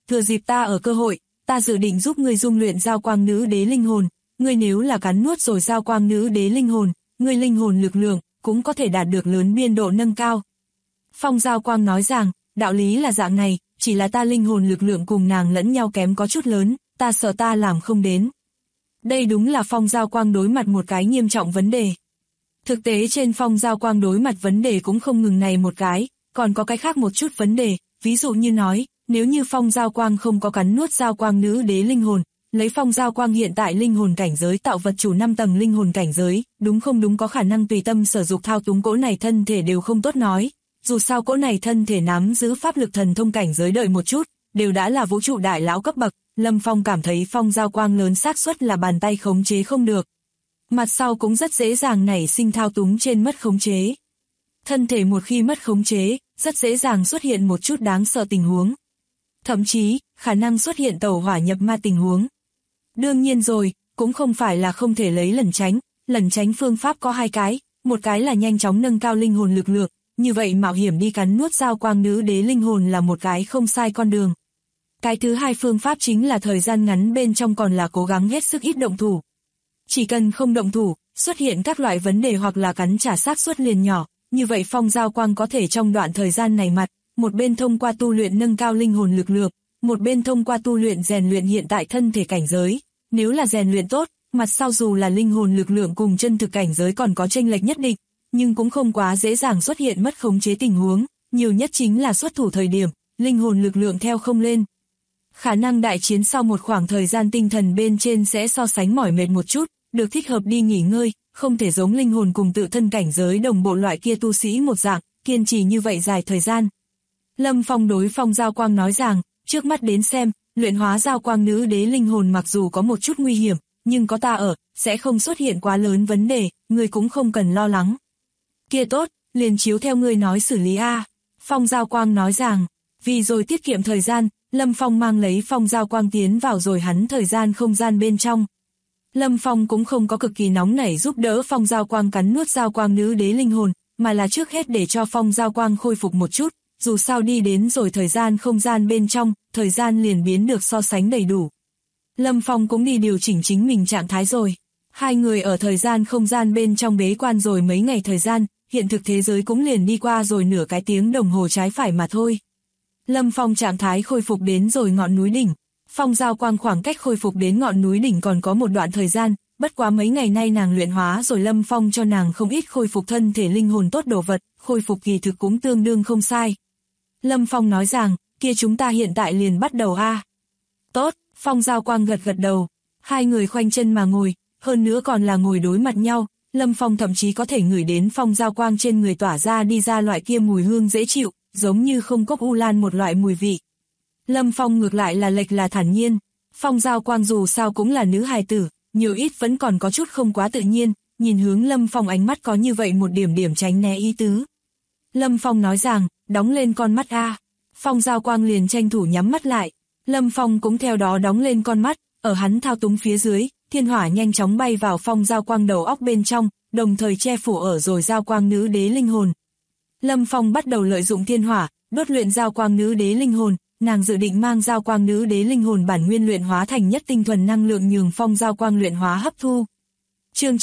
thừa dịp ta ở cơ hội, ta dự định giúp ngươi dung luyện giao quang nữ đế linh hồn, ngươi nếu là cắn nuốt rồi giao quang nữ đế linh hồn, ngươi linh hồn lực lượng cũng có thể đạt được lớn biên độ nâng cao. Phong Giao Quang nói rằng, đạo lý là dạng này, chỉ là ta linh hồn lực lượng cùng nàng lẫn nhau kém có chút lớn, ta sợ ta làm không đến. Đây đúng là Phong Giao Quang đối mặt một cái nghiêm trọng vấn đề. Thực tế trên Phong Giao Quang đối mặt vấn đề cũng không ngừng này một cái, còn có cái khác một chút vấn đề, ví dụ như nói, nếu như Phong Giao Quang không có cắn nuốt giao quang nữ đế linh hồn, lấy Phong Giao Quang hiện tại linh hồn cảnh giới tạo vật chủ 5 tầng linh hồn cảnh giới, đúng không đúng có khả năng tùy tâm sở dục thao túng cỗ này thân thể đều không tốt nói. Dù sao cỗ này thân thể nắm giữ pháp lực thần thông cảnh giới đợi một chút, đều đã là vũ trụ đại lão cấp bậc, Lâm Phong cảm thấy Phong Giao Quang lớn xác suất là bàn tay khống chế không được. Mặt sau cũng rất dễ dàng nảy sinh thao túng trên mất khống chế. Thân thể một khi mất khống chế, rất dễ dàng xuất hiện một chút đáng sợ tình huống. Thậm chí, khả năng xuất hiện tẩu hỏa nhập ma tình huống. Đương nhiên rồi, cũng không phải là không thể lấy lẩn tránh phương pháp có hai cái, một cái là nhanh chóng nâng cao linh hồn lực lượng, như vậy mạo hiểm đi cắn nuốt giao quang nữ đế linh hồn là một cái không sai con đường. Cái thứ hai phương pháp chính là thời gian ngắn bên trong còn là cố gắng hết sức ít động thủ. Chỉ cần không động thủ, xuất hiện các loại vấn đề hoặc là cắn trả xác suất liền nhỏ, như vậy Phong Giao Quang có thể trong đoạn thời gian này một bên thông qua tu luyện nâng cao linh hồn lực lượng, một bên thông qua tu luyện rèn luyện hiện tại thân thể cảnh giới. Nếu là rèn luyện tốt, mặt sau dù là linh hồn lực lượng cùng chân thực cảnh giới còn có chênh lệch nhất định, nhưng cũng không quá dễ dàng xuất hiện mất khống chế tình huống, nhiều nhất chính là xuất thủ thời điểm, linh hồn lực lượng theo không lên. Khả năng đại chiến sau một khoảng thời gian tinh thần bên trên sẽ so sánh mỏi mệt một chút, được thích hợp đi nghỉ ngơi, không thể giống linh hồn cùng tự thân cảnh giới đồng bộ loại kia tu sĩ một dạng, kiên trì như vậy dài thời gian. Lâm Phong đối Phong Giao Quang nói rằng, trước mắt đến xem, luyện hóa giao quang nữ đế linh hồn mặc dù có một chút nguy hiểm, nhưng có ta ở, sẽ không xuất hiện quá lớn vấn đề, người cũng không cần lo lắng. Kia tốt, liền chiếu theo ngươi nói xử lý a. Phong Giao Quang nói rằng, vì rồi tiết kiệm thời gian, Lâm Phong mang lấy Phong Giao Quang tiến vào rồi hắn thời gian không gian bên trong. Lâm Phong cũng không có cực kỳ nóng nảy giúp đỡ Phong Giao Quang cắn nuốt giao quang nữ đế linh hồn, mà là trước hết để cho Phong Giao Quang khôi phục một chút, dù sao đi đến rồi thời gian không gian bên trong, thời gian liền biến được so sánh đầy đủ. Lâm Phong cũng đi điều chỉnh chính mình trạng thái rồi. Hai người ở thời gian không gian bên trong bế quan rồi mấy ngày thời gian, hiện thực thế giới cũng liền đi qua rồi nửa cái tiếng đồng hồ trái phải mà thôi. Lâm Phong trạng thái khôi phục đến rồi ngọn núi đỉnh. Phong Giao Quang khoảng cách khôi phục đến ngọn núi đỉnh còn có một đoạn thời gian, bất quá mấy ngày nay nàng luyện hóa rồi Lâm Phong cho nàng không ít khôi phục thân thể linh hồn tốt đồ vật, khôi phục kỳ thực cũng tương đương không sai. Lâm Phong nói rằng, kia chúng ta hiện tại liền bắt đầu a. Tốt, Phong Giao Quang gật gật đầu, hai người khoanh chân mà ngồi, hơn nữa còn là ngồi đối mặt nhau, Lâm Phong thậm chí có thể ngửi đến Phong Giao Quang trên người tỏa ra đi ra loại kia mùi hương dễ chịu, giống như không cốc u lan một loại mùi vị. Lâm Phong ngược lại là lệch là thản nhiên, Phong Giao Quang dù sao cũng là nữ hài tử, nhiều ít vẫn còn có chút không quá tự nhiên, nhìn hướng Lâm Phong ánh mắt có như vậy một điểm tránh né ý tứ. Lâm Phong nói rằng, đóng lên con mắt a. Phong Giao Quang liền tranh thủ nhắm mắt lại, Lâm Phong cũng theo đó đóng lên con mắt, ở hắn thao túng phía dưới, thiên hỏa nhanh chóng bay vào Phong Giao Quang đầu óc bên trong, đồng thời che phủ ở rồi giao quang nữ đế linh hồn. Lâm Phong bắt đầu lợi dụng thiên hỏa, đốt luyện giao quang nữ đế linh hồn, nàng dự định mang giao quang nữ đế linh hồn bản nguyên luyện hóa thành nhất tinh thuần năng lượng nhường Phong Giao Quang luyện hóa hấp thu. Chương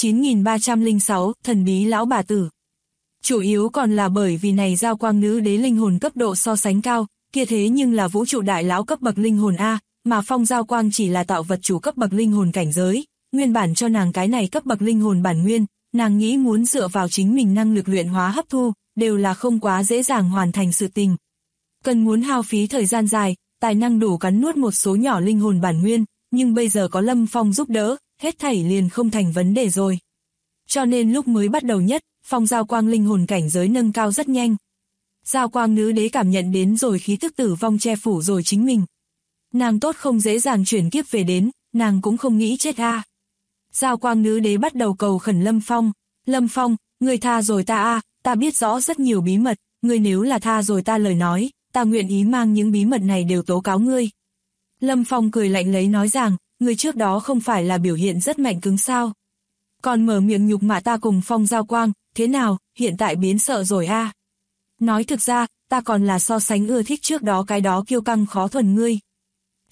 9306, thần bí lão bà tử. Chủ yếu còn là bởi vì này giao quang nữ đế linh hồn cấp độ so sánh cao, kia thế nhưng là vũ trụ đại lão cấp bậc linh hồn A, mà Phong Giao Quang chỉ là tạo vật chủ cấp bậc linh hồn cảnh giới, nguyên bản cho nàng cái này cấp bậc linh hồn bản nguyên, nàng nghĩ muốn dựa vào chính mình năng lực luyện hóa hấp thu, đều là không quá dễ dàng hoàn thành sự tình. Cần muốn hao phí thời gian dài, tài năng đủ cắn nuốt một số nhỏ linh hồn bản nguyên, nhưng bây giờ có Lâm Phong giúp đỡ, hết thảy liền không thành vấn đề rồi. Cho nên lúc mới bắt đầu nhất, Phong Giao Quang linh hồn cảnh giới nâng cao rất nhanh. Giao quang nữ đế cảm nhận đến rồi khí tức tử vong che phủ rồi chính mình. Nàng tốt không dễ dàng chuyển kiếp về đến, nàng cũng không nghĩ chết a. Giao quang nữ đế bắt đầu cầu khẩn Lâm Phong, Lâm Phong, người tha rồi ta a, ta biết rõ rất nhiều bí mật, ngươi nếu là tha rồi ta lời nói, ta nguyện ý mang những bí mật này đều tố cáo ngươi. Lâm Phong cười lạnh lấy nói rằng, ngươi trước đó không phải là biểu hiện rất mạnh cứng sao. Còn mở miệng nhục mạ ta cùng Phong Giao Quang, thế nào, hiện tại biến sợ rồi a? Nói thực ra, ta còn là so sánh ưa thích trước đó cái đó kiêu căng khó thuần ngươi.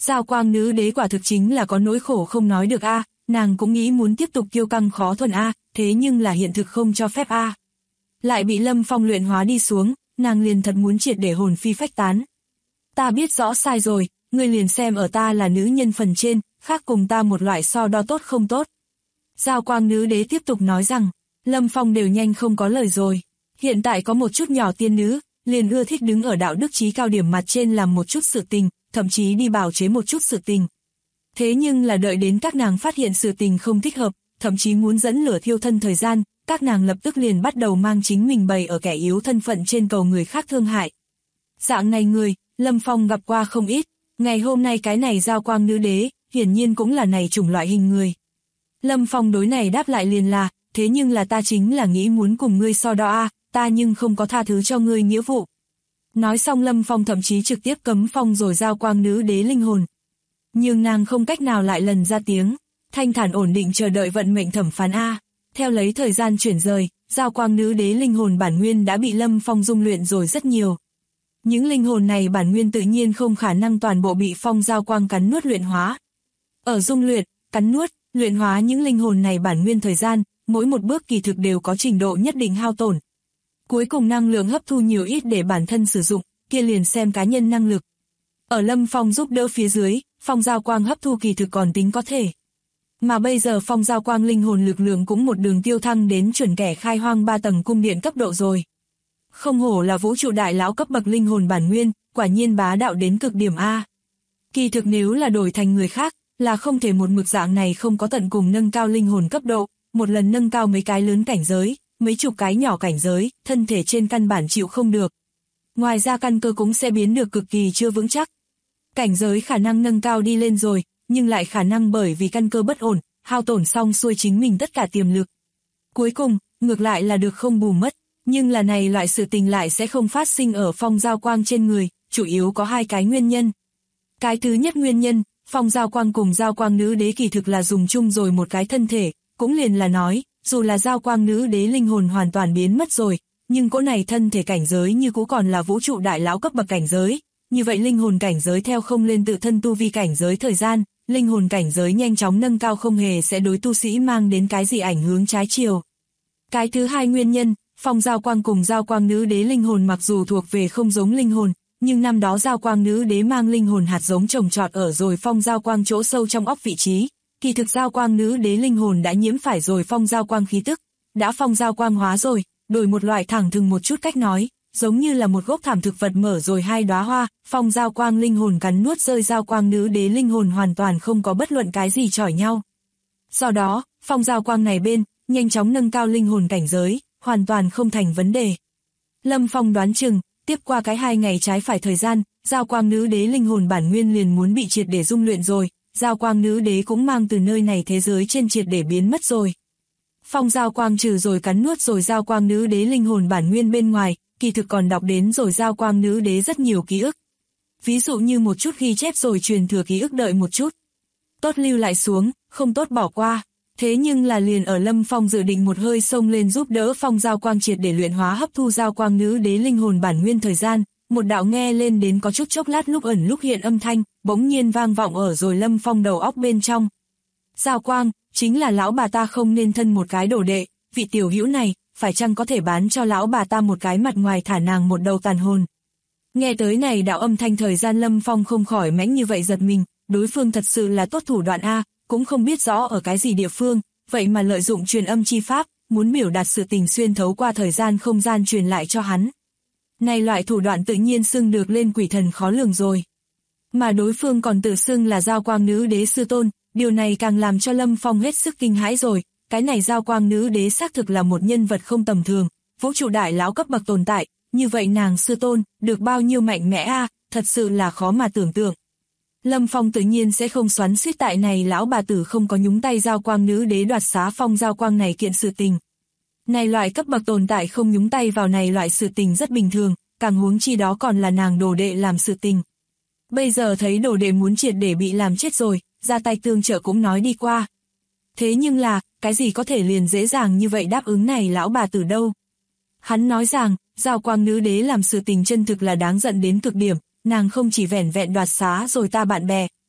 Giao Quang nữ đế quả thực chính là có nỗi khổ không nói được a, nàng cũng nghĩ muốn tiếp tục kiêu căng khó thuần a, thế nhưng là hiện thực không cho phép a. Lại bị Lâm Phong luyện hóa đi xuống, nàng liền thật muốn triệt để hồn phi phách tán. Ta biết rõ sai rồi, ngươi liền xem ở ta là nữ nhân phần trên, khác cùng ta một loại so đo tốt không tốt. Giao Quang nữ đế tiếp tục nói rằng, Lâm Phong đều nhanh không có lời rồi. Hiện tại có một chút nhỏ tiên nữ, liền ưa thích đứng ở đạo đức chí cao điểm mặt trên làm một chút sự tình, thậm chí đi bào chế một chút sự tình. Thế nhưng là đợi đến các nàng phát hiện sự tình không thích hợp, thậm chí muốn dẫn lửa thiêu thân thời gian, các nàng lập tức liền bắt đầu mang chính mình bày ở kẻ yếu thân phận trên cầu người khác thương hại. Dạng này người, Lâm Phong gặp qua không ít, ngày hôm nay cái này Giao Quang nữ đế, hiển nhiên cũng là này chủng loại hình người. Lâm Phong đối này đáp lại liền là, thế nhưng là ta chính là nghĩ muốn cùng ngươi so đo a, ta nhưng không có tha thứ cho ngươi nghĩa vụ. Nói xong Lâm Phong thậm chí trực tiếp cấm phong rồi Giao Quang nữ đế linh hồn. Nhưng nàng không cách nào lại lần ra tiếng, thanh thản ổn định chờ đợi vận mệnh thẩm phán a. Theo lấy thời gian chuyển rời, Giao Quang nữ đế linh hồn bản nguyên đã bị Lâm Phong dung luyện rồi rất nhiều. Những linh hồn này bản nguyên tự nhiên không khả năng toàn bộ bị Phong Giao Quang cắn nuốt luyện hóa. Ở dung luyện, cắn nuốt, luyện hóa những linh hồn này bản nguyên thời gian, mỗi một bước kỳ thực đều có trình độ nhất định hao tổn. Cuối cùng năng lượng hấp thu nhiều ít để bản thân sử dụng, kia liền xem cá nhân năng lực. Ở Lâm Phong giúp đỡ phía dưới, Phong Giao Quang hấp thu kỳ thực còn tính có thể. Mà bây giờ Phong Giao Quang linh hồn lực lượng cũng một đường tiêu thăng đến chuẩn kẻ khai hoang 3 tầng cung điện cấp độ rồi. Không hổ là vũ trụ đại lão cấp bậc linh hồn bản nguyên, quả nhiên bá đạo đến cực điểm A. Kỳ thực nếu là đổi thành người khác, là không thể một mực dạng này không có tận cùng nâng cao linh hồn cấp độ, một lần nâng cao mấy cái lớn cảnh giới, mấy chục cái nhỏ cảnh giới, thân thể trên căn bản chịu không được. Ngoài ra căn cơ cũng sẽ biến được cực kỳ chưa vững chắc. Cảnh giới khả năng nâng cao đi lên rồi, nhưng lại khả năng bởi vì căn cơ bất ổn, hao tổn xong xuôi chính mình tất cả tiềm lực. Cuối cùng, ngược lại là được không bù mất, nhưng là này loại sự tình lại sẽ không phát sinh ở Phong Giao Quang trên người, chủ yếu có hai cái nguyên nhân. Cái thứ nhất nguyên nhân, Phong Giao Quang cùng Giao Quang nữ đế kỳ thực là dùng chung rồi một cái thân thể, cũng liền là nói, dù là Giao Quang nữ đế linh hồn hoàn toàn biến mất rồi, nhưng cỗ này thân thể cảnh giới như cũ còn là vũ trụ đại lão cấp bậc cảnh giới, như vậy linh hồn cảnh giới theo không lên tự thân tu vi cảnh giới thời gian, linh hồn cảnh giới nhanh chóng nâng cao không hề sẽ đối tu sĩ mang đến cái gì ảnh hưởng trái chiều. Cái thứ hai nguyên nhân, Phong Giao Quang cùng Giao Quang nữ đế linh hồn mặc dù thuộc về không giống linh hồn, nhưng năm đó Giao Quang nữ đế mang linh hồn hạt giống trồng trọt ở rồi Phong Giao Quang chỗ sâu trong óc vị trí, kỳ thực Giao Quang nữ đế linh hồn đã nhiễm phải rồi Phong Giao Quang khí tức, đã Phong Giao Quang hóa rồi, đổi một loại thẳng thừng một chút cách nói, giống như là một gốc thảm thực vật mở rồi hai đóa hoa, Phong Giao Quang linh hồn cắn nuốt rơi Giao Quang nữ đế linh hồn hoàn toàn không có bất luận cái gì chỏi nhau. Do đó, Phong Giao Quang này bên, nhanh chóng nâng cao linh hồn cảnh giới, hoàn toàn không thành vấn đề. Lâm Phong đoán chừng, tiếp qua cái 2 ngày trái phải thời gian, Giao Quang nữ đế linh hồn bản nguyên liền muốn bị triệt để dung luyện rồi, Giao Quang nữ đế cũng mang từ nơi này thế giới trên triệt để biến mất rồi. Phong Giao Quang trừ rồi cắn nuốt rồi Giao Quang nữ đế linh hồn bản nguyên bên ngoài, kỳ thực còn đọc đến rồi Giao Quang nữ đế rất nhiều ký ức. Ví dụ như một chút ghi chép rồi truyền thừa ký ức đợi một chút. Tốt lưu lại xuống, không tốt bỏ qua. Thế nhưng là liền ở Lâm Phong dự định một hơi xông lên giúp đỡ Phong Giao Quang triệt để luyện hóa hấp thu Giao Quang nữ đế linh hồn bản nguyên thời gian, một đạo nghe lên đến có chút chốc lát lúc ẩn lúc hiện âm thanh, bỗng nhiên vang vọng ở rồi Lâm Phong đầu óc bên trong. Giao Quang, chính là lão bà ta không nên thân một cái đồ đệ, vị tiểu hữu này, phải chăng có thể bán cho lão bà ta một cái mặt ngoài thả nàng một đầu tàn hồn. Nghe tới này đạo âm thanh thời gian Lâm Phong không khỏi mãnh như vậy giật mình, đối phương thật sự là tốt thủ đoạn A, cũng không biết rõ ở cái gì địa phương, vậy mà lợi dụng truyền âm chi pháp, muốn biểu đạt sự tình xuyên thấu qua thời gian không gian truyền lại cho hắn. Này loại thủ đoạn tự nhiên xưng được lên quỷ thần khó lường rồi. Mà đối phương còn tự xưng là Giao Quang nữ đế sư tôn, điều này càng làm cho Lâm Phong hết sức kinh hãi rồi, cái này Giao Quang nữ đế xác thực là một nhân vật không tầm thường, vũ trụ đại lão cấp bậc tồn tại, như vậy nàng sư tôn, được bao nhiêu mạnh mẽ a, thật sự là khó mà tưởng tượng. Lâm Phong tự nhiên sẽ không xoắn xuýt tại này lão bà tử không có nhúng tay Giao Quang nữ đế đoạt xá Phong Giao Quang này kiện sự tình. Này loại cấp bậc tồn tại không nhúng tay vào này loại sự tình rất bình thường, càng huống chi đó còn là nàng đồ đệ làm sự tình. Bây giờ thấy đồ đệ muốn triệt để bị làm chết rồi, ra tay tương trợ cũng nói đi qua. Thế nhưng là, cái gì có thể liền dễ dàng như vậy đáp ứng này lão bà tử đâu. Hắn nói rằng, Giao Quang nữ đế làm sự tình chân thực là đáng giận đến cực điểm, nàng không chỉ vẻn vẹn đoạt xá rồi ta bạn bè,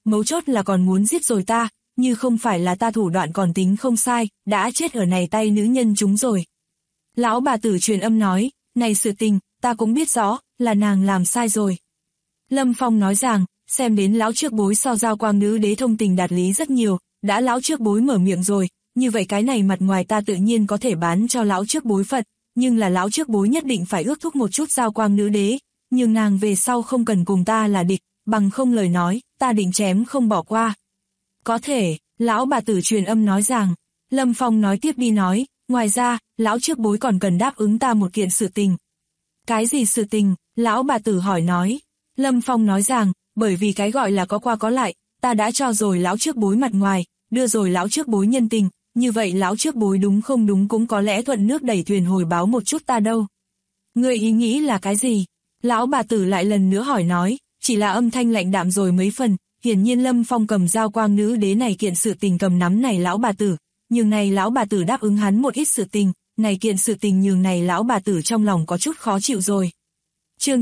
mấu chốt là còn muốn giết rồi ta, như không phải là ta thủ đoạn còn tính không sai, đã chết ở này tay nữ nhân chúng rồi. Lão bà tử truyền âm nói, này sự tình, ta cũng biết rõ, là nàng làm sai rồi. Lâm Phong nói rằng, xem đến lão trước bối so Giao Quang Nữ Đế thông tình đạt lý rất nhiều, đã lão trước bối mở miệng rồi, như vậy cái này mặt ngoài ta tự nhiên có thể bán cho lão trước bối Phật, nhưng là lão trước bối nhất định phải ước thúc một chút Giao Quang Nữ Đế, nhưng nàng về sau không cần cùng ta là địch, bằng không lời nói, ta định chém không bỏ qua. Có thể, lão bà tử truyền âm nói rằng, Lâm Phong nói tiếp đi nói, ngoài ra, lão trước bối còn cần đáp ứng ta một kiện sự tình. Cái gì sự tình? Lão bà tử hỏi nói. Lâm Phong nói rằng, bởi vì cái gọi là có qua có lại, ta đã cho rồi lão trước bối mặt ngoài, đưa rồi lão trước bối nhân tình, như vậy lão trước bối đúng không đúng cũng có lẽ thuận nước đẩy thuyền hồi báo một chút ta đâu. Ngươi ý nghĩ là cái gì? Lão bà tử lại lần nữa hỏi nói, chỉ là âm thanh lạnh đạm rồi mấy phần, hiển nhiên Lâm Phong cầm Giao Quang Nữ Đế này kiện sự tình cầm nắm này lão bà tử, nhưng này lão bà tử đáp ứng hắn một ít sự tình, này kiện sự tình nhường này lão bà tử trong lòng có chút khó chịu rồi. Chương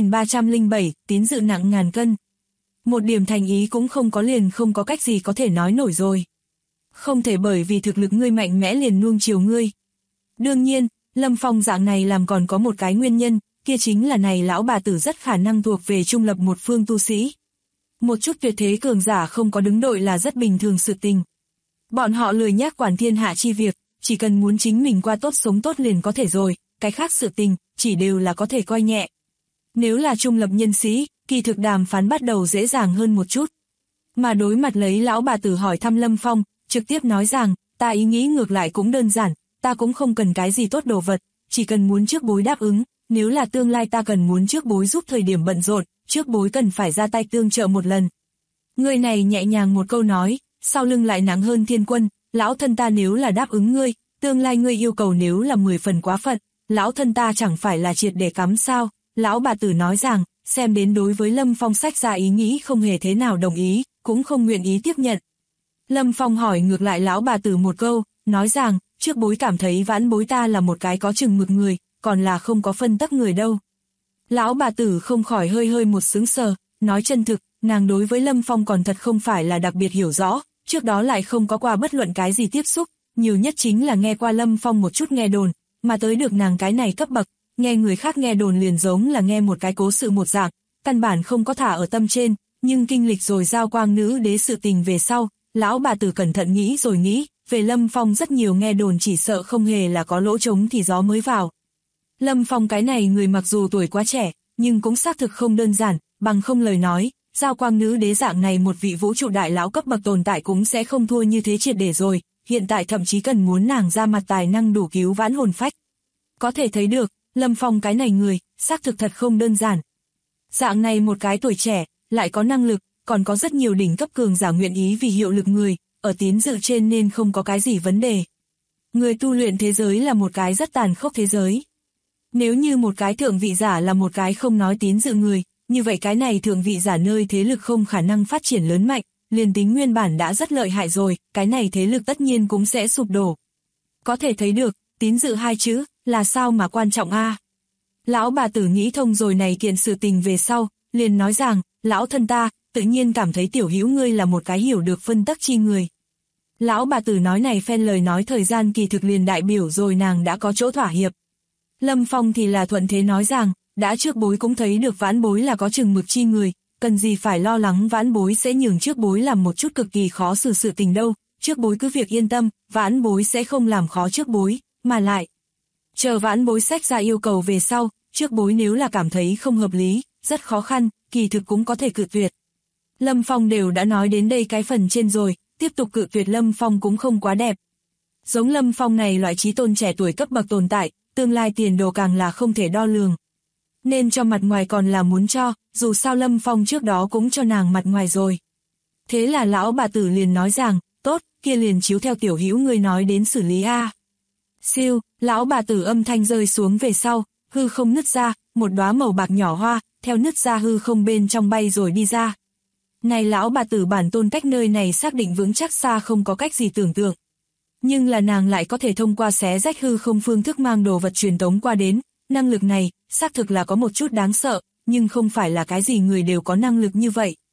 9307, tín dự nặng ngàn cân. Một điểm thành ý cũng không có liền không có cách gì có thể nói nổi rồi. Không thể bởi vì thực lực ngươi mạnh mẽ liền nuông chiều ngươi. Đương nhiên, Lâm Phong dạng này làm còn có một cái nguyên nhân, kia chính là này lão bà tử rất khả năng thuộc về trung lập một phương tu sĩ. Một chút tuyệt thế cường giả không có đứng đội là rất bình thường sự tình. Bọn họ lười nhác quản thiên hạ chi việc, chỉ cần muốn chính mình qua tốt sống tốt liền có thể rồi, cái khác sự tình, chỉ đều là có thể coi nhẹ. Nếu là trung lập nhân sĩ, kỳ thực đàm phán bắt đầu dễ dàng hơn một chút. Mà đối mặt lấy lão bà tử hỏi thăm Lâm Phong, trực tiếp nói rằng, ta ý nghĩ ngược lại cũng đơn giản, ta cũng không cần cái gì tốt đồ vật, chỉ cần muốn trước bối đáp ứng, nếu là tương lai ta cần muốn trước bối giúp thời điểm bận rộn, trước bối cần phải ra tay tương trợ một lần. Người này nhẹ nhàng một câu nói, sau lưng lại nặng hơn thiên quân, lão thân ta nếu là đáp ứng ngươi, tương lai ngươi yêu cầu nếu là 10 phần quá phận, lão thân ta chẳng phải là triệt để cắm sao. Lão bà tử nói rằng, xem đến đối với Lâm Phong sách ra ý nghĩ không hề thế nào đồng ý, cũng không nguyện ý tiếp nhận. Lâm Phong hỏi ngược lại lão bà tử một câu, nói rằng, trước bối cảm thấy vãn bối ta là một cái có chừng mực người, còn là không có phân tắc người đâu. Lão bà tử không khỏi hơi hơi một sững sờ, nói chân thực, nàng đối với Lâm Phong còn thật không phải là đặc biệt hiểu rõ, trước đó lại không có qua bất luận cái gì tiếp xúc, nhiều nhất chính là nghe qua Lâm Phong một chút nghe đồn, mà tới được nàng cái này cấp bậc. Nghe người khác nghe đồn liền giống là nghe một cái cố sự một dạng, căn bản không có thả ở tâm trên, nhưng kinh lịch rồi Giao Quang Nữ Đế sự tình về sau, lão bà tử cẩn thận nghĩ rồi nghĩ, về Lâm Phong rất nhiều nghe đồn chỉ sợ không hề là có lỗ trống thì gió mới vào. Lâm Phong cái này người mặc dù tuổi quá trẻ, nhưng cũng xác thực không đơn giản, bằng không lời nói, Giao Quang Nữ Đế dạng này một vị vũ trụ đại lão cấp bậc tồn tại cũng sẽ không thua như thế triệt để rồi, hiện tại thậm chí cần muốn nàng ra mặt tài năng đủ cứu vãn hồn phách. Có thể thấy được, Lâm Phong cái này người, xác thực thật không đơn giản. Dạng này một cái tuổi trẻ, lại có năng lực, còn có rất nhiều đỉnh cấp cường giả nguyện ý vì hiệu lực người, ở tín dự trên nên không có cái gì vấn đề. Người tu luyện thế giới là một cái rất tàn khốc thế giới. Nếu như một cái thượng vị giả là một cái không nói tín dự người, như vậy cái này thượng vị giả nơi thế lực không khả năng phát triển lớn mạnh, liền tính nguyên bản đã rất lợi hại rồi, cái này thế lực tất nhiên cũng sẽ sụp đổ. Có thể thấy được, tín dự hai chữ, là sao mà quan trọng a? Lão bà tử nghĩ thông rồi này kiện sự tình về sau, liền nói rằng, lão thân ta, tự nhiên cảm thấy tiểu hữu ngươi là một cái hiểu được phân tắc chi người. Lão bà tử nói này phen lời nói thời gian kỳ thực liền đại biểu rồi nàng đã có chỗ thỏa hiệp. Lâm Phong thì là thuận thế nói rằng, đã trước bối cũng thấy được vãn bối là có chừng mực chi người, cần gì phải lo lắng vãn bối sẽ nhường trước bối làm một chút cực kỳ khó xử sự tình đâu, trước bối cứ việc yên tâm, vãn bối sẽ không làm khó trước bối, mà lại. Chờ vãn bối sách ra yêu cầu về sau, trước bối nếu là cảm thấy không hợp lý, rất khó khăn, kỳ thực cũng có thể cự tuyệt. Lâm Phong đều đã nói đến đây cái phần trên rồi, tiếp tục cự tuyệt Lâm Phong cũng không quá đẹp. Giống Lâm Phong này loại trí tôn trẻ tuổi cấp bậc tồn tại, tương lai tiền đồ càng là không thể đo lường. Nên cho mặt ngoài còn là muốn cho, dù sao Lâm Phong trước đó cũng cho nàng mặt ngoài rồi. Thế là lão bà tử liền nói rằng, tốt, kia liền chiếu theo tiểu hữu người nói đến xử lý a. Siêu, lão bà tử âm thanh rơi xuống về sau, hư không nứt ra, một đóa màu bạc nhỏ hoa, theo nứt ra hư không bên trong bay rồi đi ra. Này lão bà tử bản tôn cách nơi này xác định vững chắc xa không có cách gì tưởng tượng. Nhưng là nàng lại có thể thông qua xé rách hư không phương thức mang đồ vật truyền tống qua đến, năng lực này, xác thực là có một chút đáng sợ, nhưng không phải là cái gì người đều có năng lực như vậy.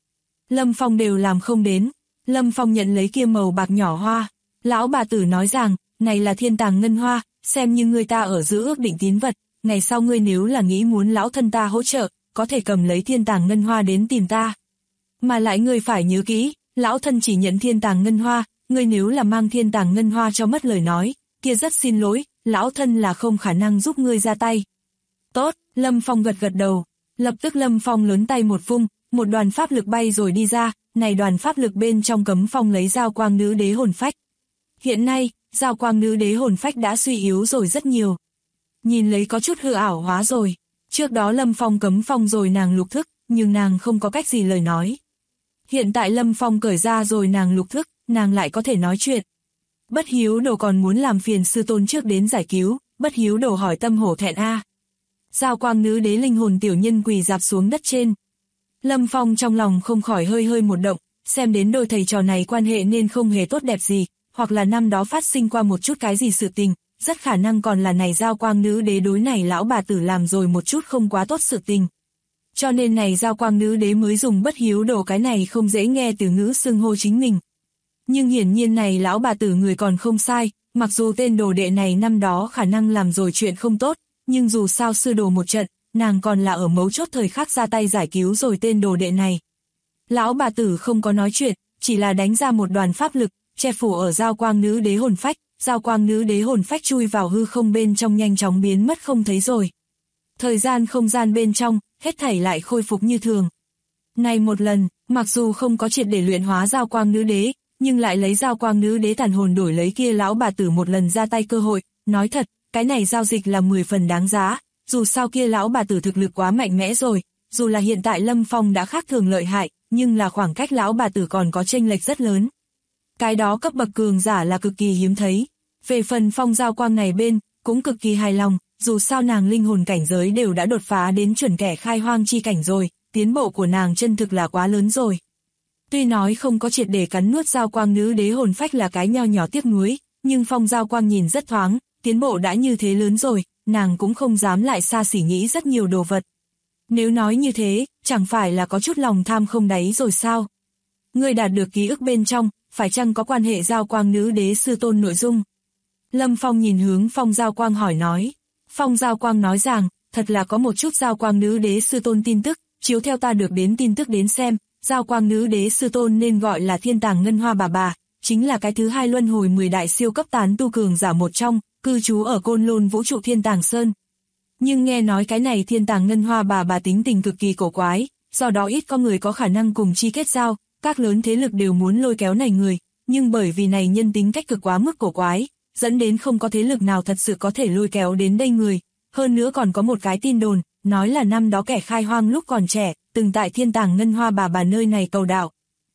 Lâm Phong đều làm không đến. Lâm Phong nhận lấy kia màu bạc nhỏ hoa. Lão bà tử nói rằng, này là thiên tàng ngân hoa, xem như người ta ở giữ ước định tín vật, ngày sau ngươi nếu là nghĩ muốn lão thân ta hỗ trợ, có thể cầm lấy thiên tàng ngân hoa đến tìm ta. Mà lại ngươi phải nhớ kỹ, lão thân chỉ nhận thiên tàng ngân hoa, ngươi nếu là mang thiên tàng ngân hoa cho mất lời nói, kia rất xin lỗi, lão thân là không khả năng giúp ngươi ra tay. Tốt, Lâm Phong gật gật đầu. Lập tức Lâm Phong lớn tay một vung, một đoàn pháp lực bay rồi đi ra, này đoàn pháp lực bên trong cấm phong lấy giao quang nữ đế hồn phách. Hiện nay, giao quang nữ đế hồn phách đã suy yếu rồi rất nhiều. Nhìn lấy có chút hư ảo hóa rồi. Trước đó Lâm Phong cấm phong rồi nàng lục thức, nhưng nàng không có cách gì lời nói. Hiện tại Lâm Phong cởi ra rồi nàng lục thức, nàng lại có thể nói chuyện. Bất hiếu đồ còn muốn làm phiền sư tôn trước đến giải cứu, bất hiếu đồ hỏi tâm hổ thẹn a. Giao quang nữ đế linh hồn tiểu nhân quỳ dạp xuống đất trên. Lâm Phong trong lòng không khỏi hơi hơi một động, xem đến đôi thầy trò này quan hệ nên không hề tốt đẹp gì, hoặc là năm đó phát sinh qua một chút cái gì sự tình, rất khả năng còn là này giao quang nữ đế đối này lão bà tử làm rồi một chút không quá tốt sự tình. Cho nên này giao quang nữ đế mới dùng bất hiếu đồ cái này không dễ nghe từ ngữ xưng hô chính mình. Nhưng hiển nhiên này lão bà tử người còn không sai, mặc dù tên đồ đệ này năm đó khả năng làm rồi chuyện không tốt, nhưng dù sao sư đồ một trận, nàng còn là ở mấu chốt thời khắc ra tay giải cứu rồi tên đồ đệ này. Lão bà tử không có nói chuyện, chỉ là đánh ra một đoàn pháp lực, che phủ ở giao quang nữ đế hồn phách, giao quang nữ đế hồn phách chui vào hư không bên trong nhanh chóng biến mất không thấy rồi. Thời gian không gian bên trong, hết thảy lại khôi phục như thường. Này một lần, mặc dù không có triệt để luyện hóa giao quang nữ đế, nhưng lại lấy giao quang nữ đế tàn hồn đổi lấy kia lão bà tử một lần ra tay cơ hội, nói thật, cái này giao dịch là 10 phần đáng giá, dù sao kia lão bà tử thực lực quá mạnh mẽ rồi, dù là hiện tại Lâm Phong đã khác thường lợi hại, nhưng là khoảng cách lão bà tử còn có chênh lệch rất lớn. Cái đó cấp bậc cường giả là cực kỳ hiếm thấy. Về phần Phong giao quang này bên, cũng cực kỳ hài lòng, dù sao nàng linh hồn cảnh giới đều đã đột phá đến chuẩn kẻ khai hoang chi cảnh rồi, tiến bộ của nàng chân thực là quá lớn rồi. Tuy nói không có triệt để cắn nuốt giao quang nữ đế hồn phách là cái nho nhỏ tiếc nuối, nhưng Phong giao quang nhìn rất thoáng, tiến bộ đã như thế lớn rồi, nàng cũng không dám lại xa xỉ nghĩ rất nhiều đồ vật. Nếu nói như thế, chẳng phải là có chút lòng tham không đáy rồi sao? Người đạt được ký ức bên trong, phải chăng có quan hệ giao quang nữ đế sư tôn nội dung? Lâm Phong nhìn hướng Phong giao quang hỏi nói. Phong giao quang nói rằng, thật là có một chút giao quang nữ đế sư tôn tin tức, chiếu theo ta được đến tin tức đến xem, giao quang nữ đế sư tôn nên gọi là thiên tàng ngân hoa bà, chính là cái thứ hai luân hồi 10 đại siêu cấp tán tu cường giả một trong, cư trú ở Côn Lôn Vũ trụ Thiên Tàng Sơn. Nhưng nghe nói cái này thiên tàng ngân hoa bà tính tình cực kỳ cổ quái, do đó ít có người có khả năng cùng chi kết giao, các lớn thế lực đều muốn lôi kéo này người, nhưng bởi vì này nhân tính cách cực quá mức cổ quái, dẫn đến không có thế lực nào thật sự có thể lôi kéo đến đây người. Hơn nữa còn có một cái tin đồn, nói là năm đó kẻ khai hoang lúc còn trẻ, từng tại thiên tàng ngân hoa bà nơi này cầu đạo.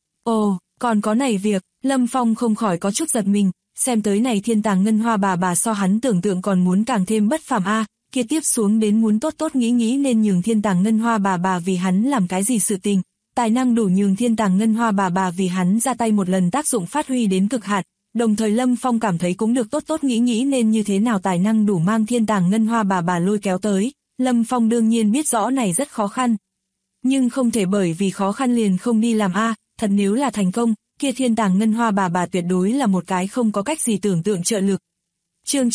Ồ, còn có này việc, Lâm Phong không khỏi có chút giật mình, xem tới này thiên tàng ngân hoa bà so hắn tưởng tượng còn muốn càng thêm bất phàm a, kia tiếp xuống đến muốn tốt tốt nghĩ nên nhường thiên tàng ngân hoa bà vì hắn làm cái gì sự tình, tài năng đủ nhường thiên tàng ngân hoa bà vì hắn ra tay một lần tác dụng phát huy đến cực hạn. Đồng thời Lâm Phong cảm thấy cũng được tốt tốt nghĩ nên như thế nào tài năng đủ mang thiên tàng ngân hoa bà lôi kéo tới. Lâm Phong đương nhiên biết rõ này rất khó khăn. Nhưng không thể bởi vì khó khăn liền không đi làm a, thật nếu là thành công, kia thiên tàng ngân hoa bà tuyệt đối là một cái không có cách gì tưởng tượng trợ lực. Chương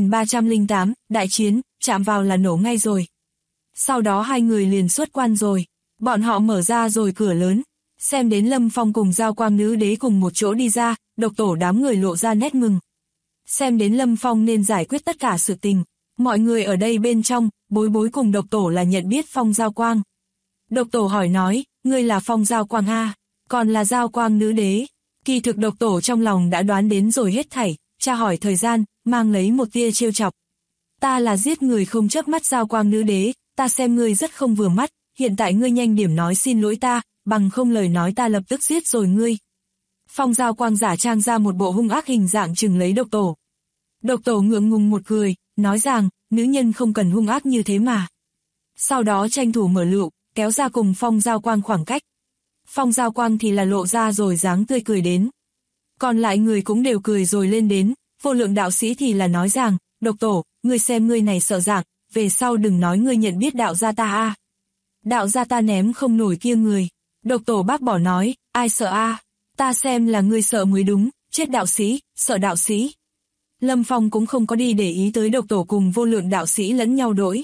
9308, đại chiến, chạm vào là nổ ngay rồi. Sau đó hai người liền xuất quan rồi, bọn họ mở ra rồi cửa lớn, xem đến Lâm Phong cùng giao quang nữ đế cùng một chỗ đi ra, độc tổ đám người lộ ra nét mừng. Xem đến Lâm Phong nên giải quyết tất cả sự tình, mọi người ở đây bên trong, bối cùng độc tổ là nhận biết Phong giao quang. Độc tổ hỏi nói, ngươi là Phong giao quang a, còn là giao quang nữ đế. Kỳ thực độc tổ trong lòng đã đoán đến rồi hết thảy, tra hỏi thời gian, mang lấy một tia trêu chọc. Ta là giết người không chớp mắt giao quang nữ đế, ta xem ngươi rất không vừa mắt, hiện tại ngươi nhanh điểm nói xin lỗi ta, bằng không lời nói ta lập tức giết rồi ngươi. Phong giao quang giả trang ra một bộ hung ác hình dạng chừng lấy độc tổ. Độc tổ ngượng ngùng một cười, nói rằng, nữ nhân không cần hung ác như thế mà. Sau đó tranh thủ mở lựu, kéo ra cùng Phong giao quang khoảng cách. Phong giao quang thì là lộ ra rồi dáng tươi cười đến. Còn lại người cũng đều cười rồi lên đến, vô lượng đạo sĩ thì là nói rằng, độc tổ, ngươi xem ngươi này sợ dạng, về sau đừng nói ngươi nhận biết đạo gia ta a. Đạo gia ta ném không nổi kia người. Độc Tổ bác bỏ nói, ai sợ a? Ta xem là ngươi sợ mới đúng, chết đạo sĩ, sợ đạo sĩ. Lâm Phong cũng không có đi để ý tới Độc Tổ cùng Vô Lượng đạo sĩ lẫn nhau đổi.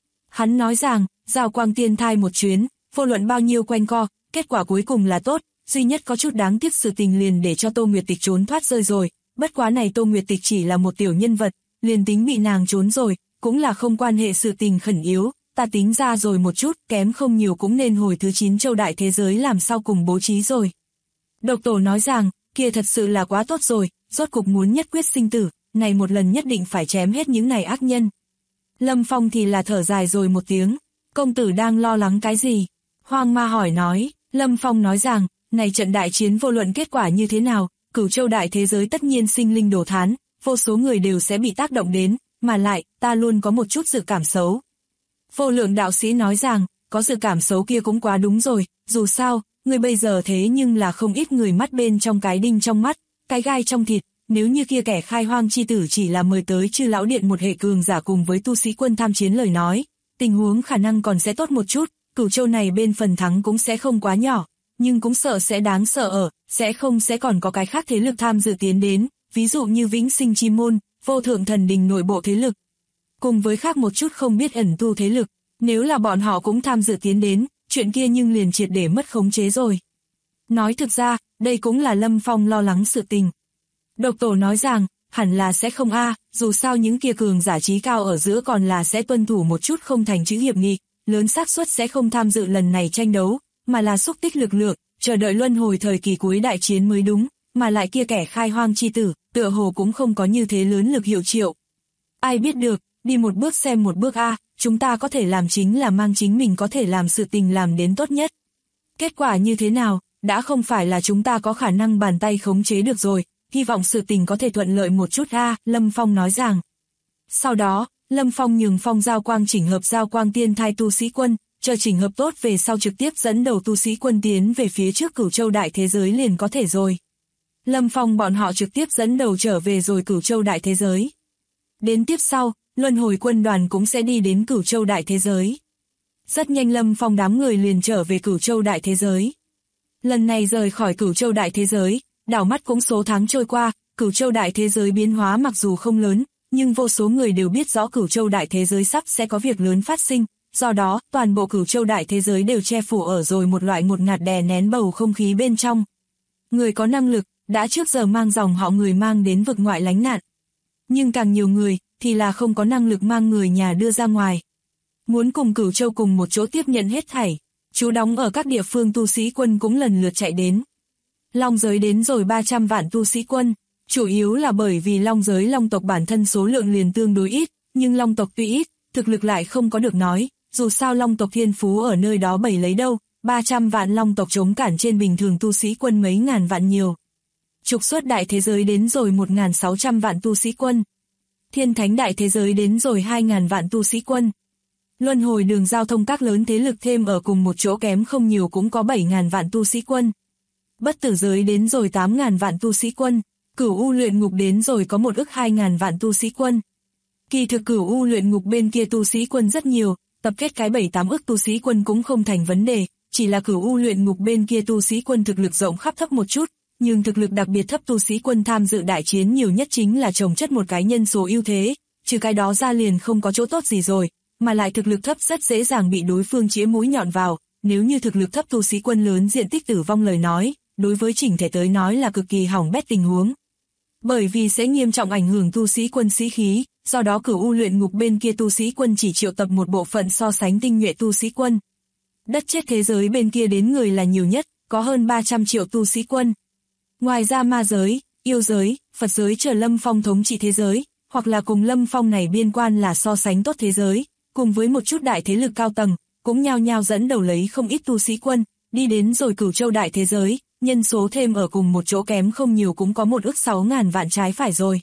Hắn nói rằng, giao quang tiên thai một chuyến, vô luận bao nhiêu quanh co, kết quả cuối cùng là tốt, duy nhất có chút đáng tiếc sự tình liền để cho Tô Nguyệt Tịch trốn thoát rơi rồi, bất quá này Tô Nguyệt Tịch chỉ là một tiểu nhân vật, liền tính bị nàng trốn rồi, cũng là không quan hệ sự tình khẩn yếu, ta tính ra rồi một chút, kém không nhiều cũng nên hồi thứ 9 châu đại thế giới làm sao cùng bố trí rồi. Độc Tổ nói rằng, kia thật sự là quá tốt rồi, rốt cục muốn nhất quyết sinh tử, này một lần nhất định phải chém hết những này ác nhân. Lâm Phong thì là thở dài rồi một tiếng, công tử đang lo lắng cái gì? Hoang Ma hỏi nói, Lâm Phong nói rằng, này trận đại chiến vô luận kết quả như thế nào, Cửu Châu đại thế giới tất nhiên sinh linh đổ thán, vô số người đều sẽ bị tác động đến, mà lại, ta luôn có một chút dự cảm xấu. Vô Lượng đạo sĩ nói rằng, có dự cảm xấu kia cũng quá đúng rồi, dù sao, người bây giờ thế nhưng là không ít người mắt bên trong cái đinh trong mắt, cái gai trong thịt, nếu như kia kẻ khai hoang chi tử chỉ là mời tới Chư Lão Điện một hệ cường giả cùng với tu sĩ quân tham chiến lời nói, tình huống khả năng còn sẽ tốt một chút, Cửu Châu này bên phần thắng cũng sẽ không quá nhỏ, nhưng cũng sợ sẽ đáng sợ ở, sẽ còn có cái khác thế lực tham dự tiến đến, ví dụ như Vĩnh Sinh Chi Môn, Vô Thượng Thần Đình nội bộ thế lực, cùng với khác một chút không biết ẩn tu thế lực, nếu là bọn họ cũng tham dự tiến đến, chuyện kia nhưng liền triệt để mất khống chế rồi. Nói thực ra, đây cũng là Lâm Phong lo lắng sự tình. Độc Tổ nói rằng, hẳn là sẽ không dù sao những kia cường giả trí cao ở giữa còn là sẽ tuân thủ một chút không thành chữ hiệp nghị, lớn xác suất sẽ không tham dự lần này tranh đấu, mà là xúc tích lực lượng, chờ đợi luân hồi thời kỳ cuối đại chiến mới đúng, mà lại kia kẻ khai hoang chi tử, tựa hồ cũng không có như thế lớn lực hiệu triệu. Ai biết được, đi một bước xem một bước chúng ta có thể làm chính là mang chính mình có thể làm sự tình làm đến tốt nhất. Kết quả như thế nào, đã không phải là chúng ta có khả năng bàn tay khống chế được rồi, hy vọng sự tình có thể thuận lợi một chút Lâm Phong nói rằng. Sau đó, Lâm Phong nhường Phong Giao Quang chỉnh hợp Giao Quang tiên thai tu sĩ quân, chờ chỉnh hợp tốt về sau trực tiếp dẫn đầu tu sĩ quân tiến về phía trước Cửu Châu đại thế giới liền có thể rồi. Lâm Phong bọn họ trực tiếp dẫn đầu trở về rồi Cửu Châu đại thế giới. Đến tiếp sau, luân hồi quân đoàn cũng sẽ đi đến Cửu Châu đại thế giới. Rất nhanh Lâm Phong đám người liền trở về Cửu Châu đại thế giới. Lần này rời khỏi Cửu Châu đại thế giới, đảo mắt cũng số tháng trôi qua, Cửu Châu đại thế giới biến hóa mặc dù không lớn, nhưng vô số người đều biết rõ Cửu Châu đại thế giới sắp sẽ có việc lớn phát sinh, do đó, toàn bộ Cửu Châu đại thế giới đều che phủ ở rồi một loại ngột ngạt đè nén bầu không khí bên trong. Người có năng lực, đã trước giờ mang dòng họ người mang đến vực ngoại lánh nạn. Nhưng càng nhiều người, thì là không có năng lực mang người nhà đưa ra ngoài. Muốn cùng Cửu Châu cùng một chỗ tiếp nhận hết thảy, trú đóng ở các địa phương tu sĩ quân cũng lần lượt chạy đến. Long giới đến rồi 300 vạn tu sĩ quân, chủ yếu là bởi vì Long giới Long tộc bản thân số lượng liền tương đối ít, nhưng Long tộc tuy ít, thực lực lại không có được nói, dù sao Long tộc thiên phú ở nơi đó bày lấy đâu, 300 vạn Long tộc chống cản trên bình thường tu sĩ quân mấy ngàn vạn nhiều. Trục xuất đại thế giới đến rồi 1.600 vạn tu sĩ quân. Thiên thánh đại thế giới đến rồi 2.000 vạn tu sĩ quân. Luân hồi đường giao thông các lớn thế lực thêm ở cùng một chỗ kém không nhiều cũng có 7.000 vạn tu sĩ quân. Bất tử giới đến rồi 8.000 vạn tu sĩ quân. Cửu U luyện ngục đến rồi có 1.200.000 vạn tu sĩ quân. Kỳ thực Cửu U luyện ngục bên kia tu sĩ quân rất nhiều, tập kết cái 7-8 ức tu sĩ quân cũng không thành vấn đề, chỉ là Cửu U luyện ngục bên kia tu sĩ quân thực lực rộng khắp thấp một chút, nhưng thực lực đặc biệt thấp tu sĩ quân tham dự đại chiến nhiều nhất chính là chồng chất một cái nhân số ưu thế, trừ cái đó ra liền không có chỗ tốt gì rồi, mà lại thực lực thấp rất dễ dàng bị đối phương chĩa mũi nhọn vào, nếu như thực lực thấp tu sĩ quân lớn diện tích tử vong lời nói, đối với chỉnh thể tới nói là cực kỳ hỏng bét tình huống. Bởi vì sẽ nghiêm trọng ảnh hưởng tu sĩ quân sĩ khí, do đó Cửu U luyện ngục bên kia tu sĩ quân chỉ triệu tập một bộ phận so sánh tinh nhuệ tu sĩ quân. Đất chết thế giới bên kia đến người là nhiều nhất, có hơn 300 triệu tu sĩ quân. Ngoài ra ma giới, yêu giới, Phật giới chờ Lâm Phong thống trị thế giới, hoặc là cùng Lâm Phong này biên quan là so sánh tốt thế giới, cùng với một chút đại thế lực cao tầng, cũng nhao nhao dẫn đầu lấy không ít tu sĩ quân, đi đến rồi Cửu Châu đại thế giới, nhân số thêm ở cùng một chỗ kém không nhiều cũng có 1.600.000 vạn trái phải rồi.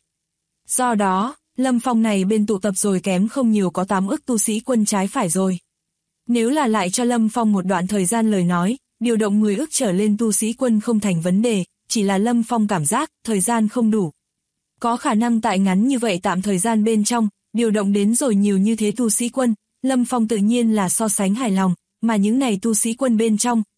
Do đó, Lâm Phong này bên tụ tập rồi kém không nhiều có 8 ức tu sĩ quân trái phải rồi. Nếu là lại cho Lâm Phong một đoạn thời gian lời nói, điều động 10 ức trở lên tu sĩ quân không thành vấn đề, chỉ là Lâm Phong cảm giác thời gian không đủ. Có khả năng tại ngắn như vậy tạm thời gian bên trong, điều động đến rồi nhiều như thế tu sĩ quân, Lâm Phong tự nhiên là so sánh hài lòng, mà những này tu sĩ quân bên trong,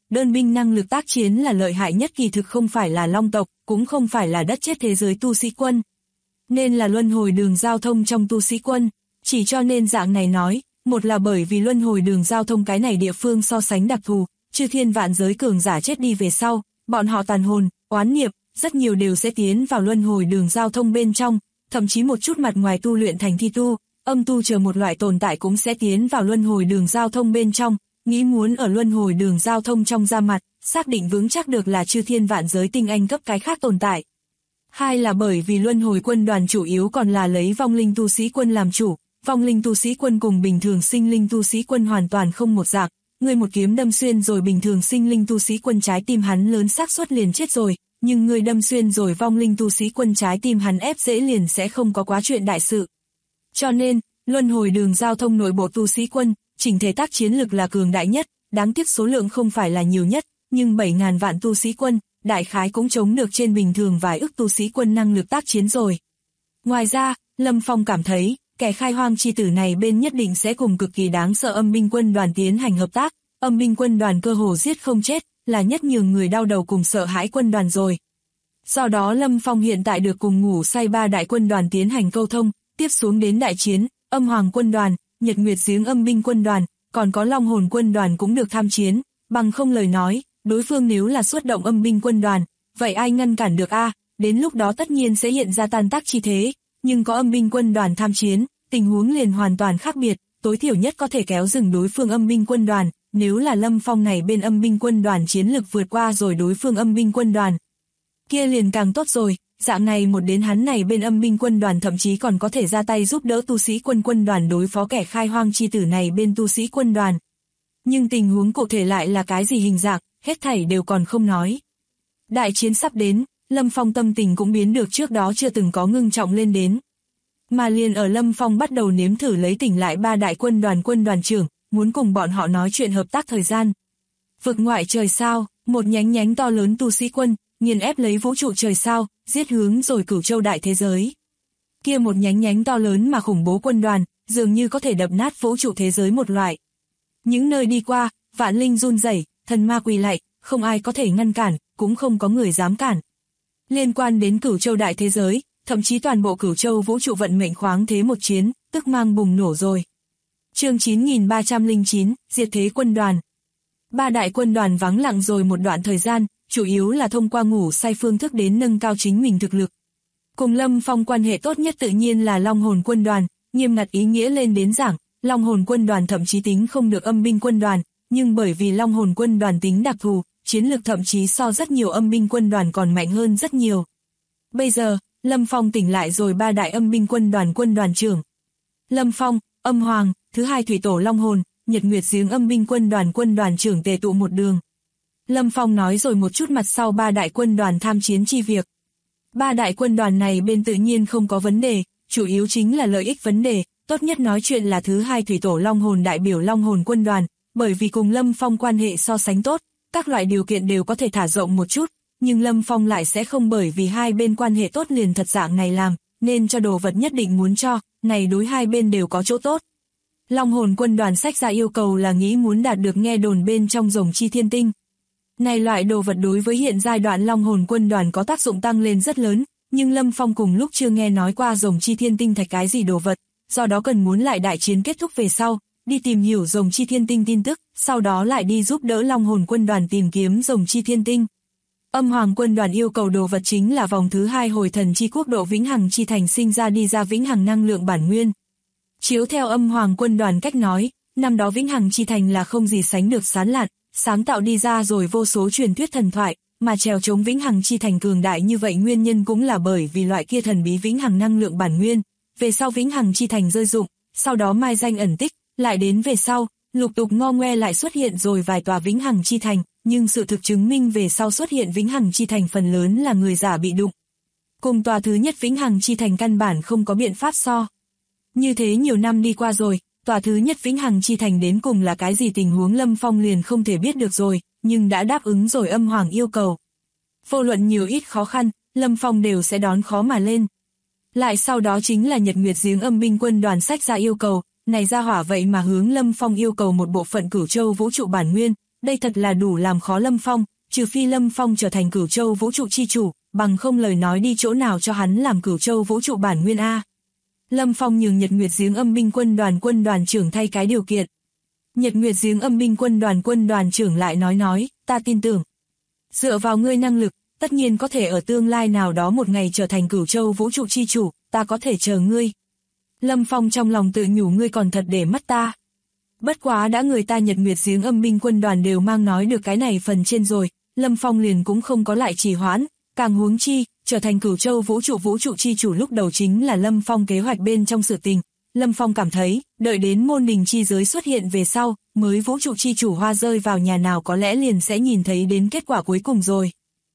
đơn binh năng lực tác chiến là lợi hại nhất kỳ thực không phải là Long tộc, cũng không phải là đất chết thế giới tu sĩ quân. Nên là luân hồi đường giao thông trong tu sĩ quân, chỉ cho nên dạng này nói, một là bởi vì luân hồi đường giao thông cái này địa phương so sánh đặc thù, chư thiên vạn giới cường giả chết đi về sau, bọn họ tàn hồn, oán niệm, rất nhiều đều sẽ tiến vào luân hồi đường giao thông bên trong, thậm chí một chút mặt ngoài tu luyện thành thi tu, âm tu chờ một loại tồn tại cũng sẽ tiến vào luân hồi đường giao thông bên trong, nghĩ muốn ở luân hồi đường giao thông trong ra mặt, xác định vững chắc được là chư thiên vạn giới tinh anh cấp cái khác tồn tại. Hai là bởi vì luân hồi quân đoàn chủ yếu còn là lấy vong linh tu sĩ quân làm chủ, vong linh tu sĩ quân cùng bình thường sinh linh tu sĩ quân hoàn toàn không một dạng, người một kiếm đâm xuyên rồi bình thường sinh linh tu sĩ quân trái tim hắn lớn xác suất liền chết rồi, nhưng người đâm xuyên rồi vong linh tu sĩ quân trái tim hắn ép dễ liền sẽ không có quá chuyện đại sự. Cho nên, luân hồi đường giao thông nội bộ tu sĩ quân, chỉnh thể tác chiến lực là cường đại nhất, đáng tiếc số lượng không phải là nhiều nhất, nhưng 7.000 vạn tu sĩ quân, đại khái cũng chống được trên bình thường vài ức tu sĩ quân năng lực tác chiến rồi. Ngoài ra, Lâm Phong cảm thấy, kẻ khai hoang chi tử này bên nhất định sẽ cùng cực kỳ đáng sợ âm binh quân đoàn tiến hành hợp tác, âm binh quân đoàn cơ hồ giết không chết, là nhất nhường người đau đầu cùng sợ hãi quân đoàn rồi. Do đó Lâm Phong hiện tại được cùng ngủ say 3 đại quân đoàn tiến hành câu thông, tiếp xuống đến đại chiến, âm hoàng quân đoàn, nhật nguyệt giếng âm binh quân đoàn, còn có long hồn quân đoàn cũng được tham chiến, bằng không lời nói, đối phương nếu là xuất động âm binh quân đoàn, vậy ai ngăn cản được a? Đến lúc đó tất nhiên sẽ hiện ra tan tác chi thế, nhưng có âm binh quân đoàn tham chiến, tình huống liền hoàn toàn khác biệt, tối thiểu nhất có thể kéo dừng đối phương âm binh quân đoàn, nếu là Lâm Phong này bên âm binh quân đoàn chiến lực vượt qua rồi đối phương âm binh quân đoàn. Kia liền càng tốt rồi, dạng này một đến hắn này bên âm binh quân đoàn thậm chí còn có thể ra tay giúp đỡ tu sĩ quân đoàn đối phó kẻ khai hoang chi tử này bên tu sĩ quân đoàn. Nhưng tình huống cụ thể lại là cái gì hình dạng, hết thảy đều còn không nói. Đại chiến sắp đến, Lâm Phong tâm tình cũng biến được trước đó chưa từng có ngưng trọng lên đến. Mà liền ở Lâm Phong bắt đầu nếm thử lấy tỉnh lại 3 đại quân đoàn trưởng, muốn cùng bọn họ nói chuyện hợp tác thời gian. Vực ngoại trời sao, một nhánh to lớn tu sĩ quân, nghiền ép lấy vũ trụ trời sao, giết hướng rồi Cửu Châu đại thế giới. Kia một nhánh to lớn mà khủng bố quân đoàn, dường như có thể đập nát vũ trụ thế giới một loại. Những nơi đi qua, vạn linh run rẩy, thần ma quỳ lạy, không ai có thể ngăn cản, cũng không có người dám cản. Liên quan đến Cửu Châu đại thế giới, thậm chí toàn bộ Cửu Châu vũ trụ vận mệnh khoáng thế một chiến, tức mang bùng nổ rồi. Chương 9309, diệt thế quân đoàn. 3 đại quân đoàn vắng lặng rồi một đoạn thời gian, chủ yếu là thông qua ngủ say phương thức đến nâng cao chính mình thực lực. Cùng Lâm Phong quan hệ tốt nhất tự nhiên là Long hồn quân đoàn, nghiêm ngặt ý nghĩa lên đến giảng, Long hồn quân đoàn thậm chí tính không được âm binh quân đoàn, nhưng bởi vì Long hồn quân đoàn tính đặc thù, chiến lực thậm chí so rất nhiều âm binh quân đoàn còn mạnh hơn rất nhiều. Bây giờ, Lâm Phong tỉnh lại rồi 3 đại âm binh quân đoàn trưởng. Lâm Phong, âm hoàng, thứ hai thủy tổ Long hồn, nhật nguyệt giếng âm binh quân đoàn trưởng tề tụ một đường. Lâm Phong nói rồi một chút mặt sau 3 đại quân đoàn tham chiến chi việc. 3 đại quân đoàn này bên tự nhiên không có vấn đề, chủ yếu chính là lợi ích vấn đề, tốt nhất nói chuyện là thứ hai thủy tổ Long hồn đại biểu Long hồn quân đoàn, bởi vì cùng Lâm Phong quan hệ so sánh tốt, các loại điều kiện đều có thể thả rộng một chút, nhưng Lâm Phong lại sẽ không bởi vì hai bên quan hệ tốt liền thật dạng này làm, nên cho đồ vật nhất định muốn cho, này đối hai bên đều có chỗ tốt. Long hồn quân đoàn sách ra yêu cầu là nghĩ muốn đạt được nghe đồn bên trong rồng chi thiên tinh. Này loại đồ vật đối với hiện giai đoạn Long hồn quân đoàn có tác dụng tăng lên rất lớn, nhưng Lâm Phong cùng lúc chưa nghe nói qua rồng chi thiên tinh thạch cái gì đồ vật, do đó cần muốn lại đại chiến kết thúc về sau, đi tìm hiểu rồng chi thiên tinh tin tức, sau đó lại đi giúp đỡ Long hồn quân đoàn tìm kiếm rồng chi thiên tinh. Âm hoàng quân đoàn yêu cầu đồ vật chính là vòng thứ 2 hồi thần chi quốc độ vĩnh hằng chi thành sinh ra đi ra vĩnh hằng năng lượng bản nguyên. Chiếu theo âm hoàng quân đoàn cách nói, năm đó vĩnh hằng chi thành là không gì sánh được sáng lạn, sáng tạo đi ra rồi vô số truyền thuyết thần thoại, mà trèo chống vĩnh hằng chi thành cường đại như vậy nguyên nhân cũng là bởi vì loại kia thần bí vĩnh hằng năng lượng bản nguyên. Về sau vĩnh hằng chi thành rơi dụng, sau đó mai danh ẩn tích, lại đến về sau, lục tục ngo ngoe lại xuất hiện rồi vài tòa vĩnh hằng chi thành, nhưng sự thực chứng minh về sau xuất hiện vĩnh hằng chi thành phần lớn là người giả bị đụng. Cùng tòa thứ nhất vĩnh hằng chi thành căn bản không có biện pháp so. Như thế nhiều năm đi qua rồi, tòa thứ nhất vĩnh hằng chi thành đến cùng là cái gì tình huống Lâm Phong liền không thể biết được rồi, nhưng đã đáp ứng rồi âm hoàng yêu cầu. Vô luận nhiều ít khó khăn, Lâm Phong đều sẽ đón khó mà lên. Lại sau đó chính là nhật nguyệt giếng âm binh quân đoàn sách ra yêu cầu, này ra hỏa vậy mà hướng Lâm Phong yêu cầu một bộ phận Cửu Châu vũ trụ bản nguyên, đây thật là đủ làm khó Lâm Phong, trừ phi Lâm Phong trở thành Cửu Châu vũ trụ chi chủ, bằng không lời nói đi chỗ nào cho hắn làm Cửu Châu vũ trụ bản nguyên a. Lâm Phong nhường Nhật Nguyệt Giếng Âm binh quân đoàn trưởng thay cái điều kiện. Nhật Nguyệt Giếng Âm binh quân đoàn trưởng lại nói, ta tin tưởng. Dựa vào ngươi năng lực, tất nhiên có thể ở tương lai nào đó một ngày trở thành Cửu Châu vũ trụ chi chủ, ta có thể chờ ngươi. Lâm Phong trong lòng tự nhủ ngươi còn thật để mắt ta. Bất quá đã người ta Nhật Nguyệt Giếng Âm binh quân đoàn đều mang nói được cái này phần trên rồi, Lâm Phong liền cũng không có lại trì hoãn, càng huống chi, trở thành Cửu Châu vũ trụ chi chủ lúc đầu chính là Lâm Phong kế hoạch bên trong sự tình. Lâm Phong cảm thấy, đợi đến môn đình chi giới xuất hiện về sau, mới vũ trụ chi chủ hoa rơi vào nhà nào có lẽ liền sẽ nhìn thấy đến kết quả cuối cùng rồi.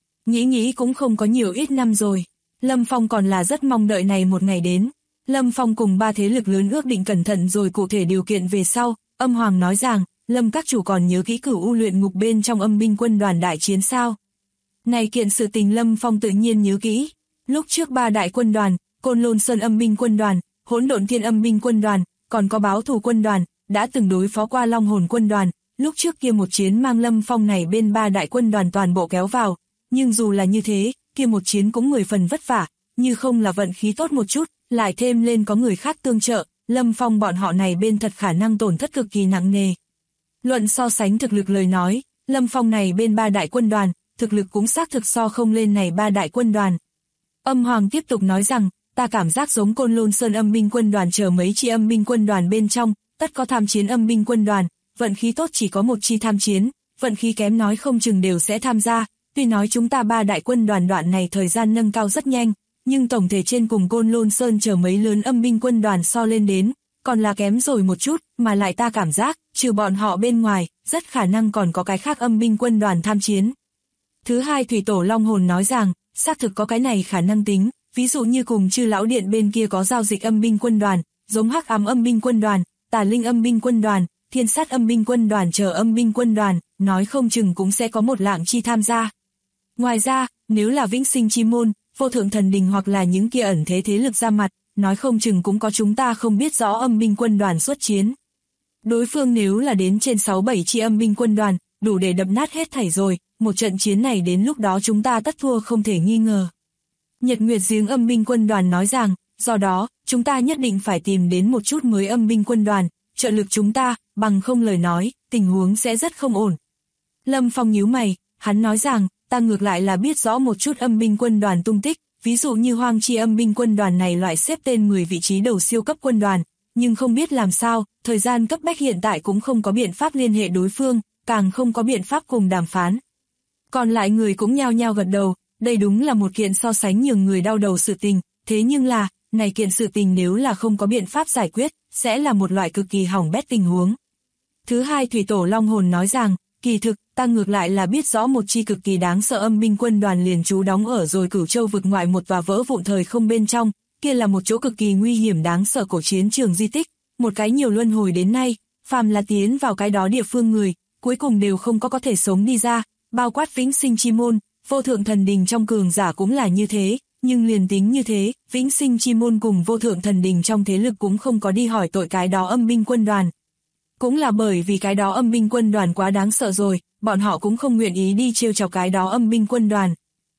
Nghĩ cũng không có nhiều ít năm rồi. Lâm Phong còn là rất mong đợi này một ngày đến. Lâm Phong cùng ba thế lực lớn ước định cẩn thận rồi cụ thể điều kiện về sau, Âm Hoàng nói rằng, Lâm các chủ còn nhớ kỹ Cửu U luyện ngục bên trong âm binh quân đoàn đại chiến sao? Này kiện sự tình Lâm Phong tự nhiên nhớ kỹ. Lúc trước ba đại quân đoàn, Côn Lôn Sơn âm binh quân đoàn, Hỗn Độn Thiên âm binh quân đoàn, còn có Báo Thù quân đoàn, đã từng đối phó qua Long Hồn quân đoàn, lúc trước kia một chiến mang Lâm Phong này bên ba đại quân đoàn toàn bộ kéo vào, nhưng dù là như thế, kia một chiến cũng 10 phần vất vả, như không là vận khí tốt một chút, lại thêm lên có người khác tương trợ, Lâm Phong bọn họ này bên thật khả năng tổn thất cực kỳ nặng nề. Luận so sánh thực lực lời nói, Lâm Phong này bên ba đại quân đoàn, thực lực cũng xác thực so không lên này ba đại quân đoàn. Âm Hoàng tiếp tục nói rằng, ta cảm giác giống Côn Lôn Sơn âm binh quân đoàn chờ mấy chi âm binh quân đoàn bên trong, tất có tham chiến âm binh quân đoàn, vận khí tốt chỉ có một chi tham chiến, vận khí kém nói không chừng đều sẽ tham gia, tuy nói chúng ta ba đại quân đoàn đoạn này thời gian nâng cao rất nhanh, nhưng tổng thể trên cùng Côn Lôn Sơn chờ mấy lớn âm binh quân đoàn so lên đến, còn là kém rồi một chút, mà lại ta cảm giác, trừ bọn họ bên ngoài, rất khả năng còn có cái khác âm binh quân đoàn tham chiến. Thứ hai Thủy Tổ Long Hồn nói rằng, xác thực có cái này khả năng tính, ví dụ như cùng Chư Lão Điện bên kia có giao dịch âm binh quân đoàn, giống Hắc Ám âm binh quân đoàn, Tà Linh âm binh quân đoàn, Thiên Sát âm binh quân đoàn chờ âm binh quân đoàn, nói không chừng cũng sẽ có một lạng chi tham gia. Ngoài ra, nếu là Vĩnh Sinh Chi Môn, Vô Thượng Thần Đình hoặc là những kia ẩn thế lực ra mặt, nói không chừng cũng có chúng ta không biết rõ âm binh quân đoàn xuất chiến. Đối phương nếu là đến trên 6-7 chi âm binh quân đoàn, đủ để đập nát hết thảy rồi, một trận chiến này đến lúc đó chúng ta tất thua không thể nghi ngờ. Nhật Nguyệt Giếng âm binh quân đoàn nói rằng, do đó, chúng ta nhất định phải tìm đến một chút mới âm binh quân đoàn, trợ lực chúng ta, bằng không lời nói, tình huống sẽ rất không ổn. Lâm Phong nhíu mày, hắn nói rằng, ta ngược lại là biết rõ một chút âm binh quân đoàn tung tích, ví dụ như Hoang Chi âm binh quân đoàn này loại xếp tên 10 vị trí đầu siêu cấp quân đoàn, nhưng không biết làm sao, thời gian cấp bách hiện tại cũng không có biện pháp liên hệ đối phương, càng không có biện pháp cùng đàm phán. Còn lại người cũng nhao nhao gật đầu, đây đúng là một kiện so sánh nhường người đau đầu sự tình, thế nhưng là, này kiện sự tình nếu là không có biện pháp giải quyết, sẽ là một loại cực kỳ hỏng bét tình huống. Thứ hai Thủy Tổ Long Hồn nói rằng, kỳ thực, ta ngược lại là biết rõ một chi cực kỳ đáng sợ âm binh quân đoàn liền trú đóng ở rồi Cửu Châu vực ngoại một tòa vỡ vụn thời không bên trong, kia là một chỗ cực kỳ nguy hiểm đáng sợ cổ chiến trường di tích, một cái nhiều luân hồi đến nay, phàm là tiến vào cái đó địa phương người, cuối cùng đều không có thể sống đi ra, bao quát Vĩnh Sinh Chi Môn, Vô Thượng Thần Đình trong cường giả cũng là như thế, nhưng liền tính như thế, Vĩnh Sinh Chi Môn cùng Vô Thượng Thần Đình trong thế lực cũng không có đi hỏi tội cái đó âm binh quân đoàn. Cũng là bởi vì cái đó âm binh quân đoàn quá đáng sợ rồi, bọn họ cũng không nguyện ý đi trêu chọc cái đó âm binh quân đoàn.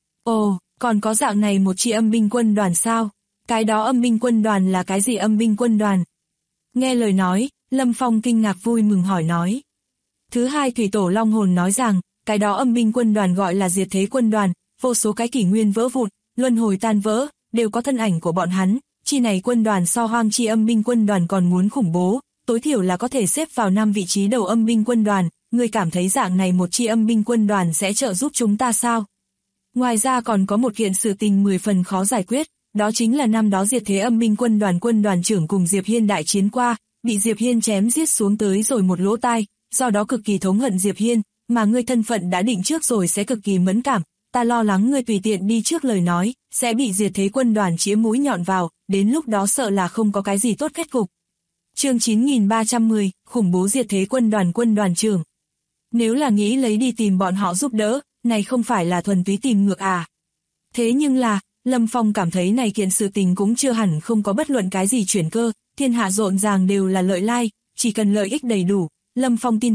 Ồ, còn có dạng này một chi âm binh quân đoàn sao? Cái đó âm binh quân đoàn là cái gì âm binh quân đoàn? Nghe lời nói, Lâm Phong kinh ngạc vui mừng hỏi nói. Thứ hai Thủy Tổ Long Hồn nói rằng, cái đó âm binh quân đoàn gọi là Diệt Thế quân đoàn, vô số cái kỷ nguyên vỡ vụn, luân hồi tan vỡ, đều có thân ảnh của bọn hắn, chi này quân đoàn so Hoang Chi âm binh quân đoàn còn muốn khủng bố, tối thiểu là có thể xếp vào 5 vị trí đầu âm binh quân đoàn, người cảm thấy dạng này một chi âm binh quân đoàn sẽ trợ giúp chúng ta sao? Ngoài ra còn có một kiện sự tình 10 phần khó giải quyết, đó chính là năm đó Diệt Thế âm binh quân đoàn trưởng cùng Diệp Hiên đại chiến qua, bị Diệp Hiên chém giết xuống tới rồi một lỗ tai, do đó cực kỳ thống hận Diệp Hiên, mà ngươi thân phận đã định trước rồi sẽ cực kỳ mẫn cảm, ta lo lắng ngươi tùy tiện đi trước lời nói, sẽ bị Diệt Thế quân đoàn chĩa mũi nhọn vào, đến lúc đó sợ là không có cái gì tốt kết cục. Chương 9310, khủng bố Diệt Thế quân đoàn trưởng. Nếu là nghĩ lấy đi tìm bọn họ giúp đỡ, này không phải là thuần túy tìm ngược à? Thế nhưng là, Lâm Phong cảm thấy này kiện sự tình cũng chưa hẳn không có bất luận cái gì chuyển cơ, thiên hạ rộn ràng đều là lợi lai, chỉ cần lợi ích đầy đủ, Lâm Phong tin tưởng,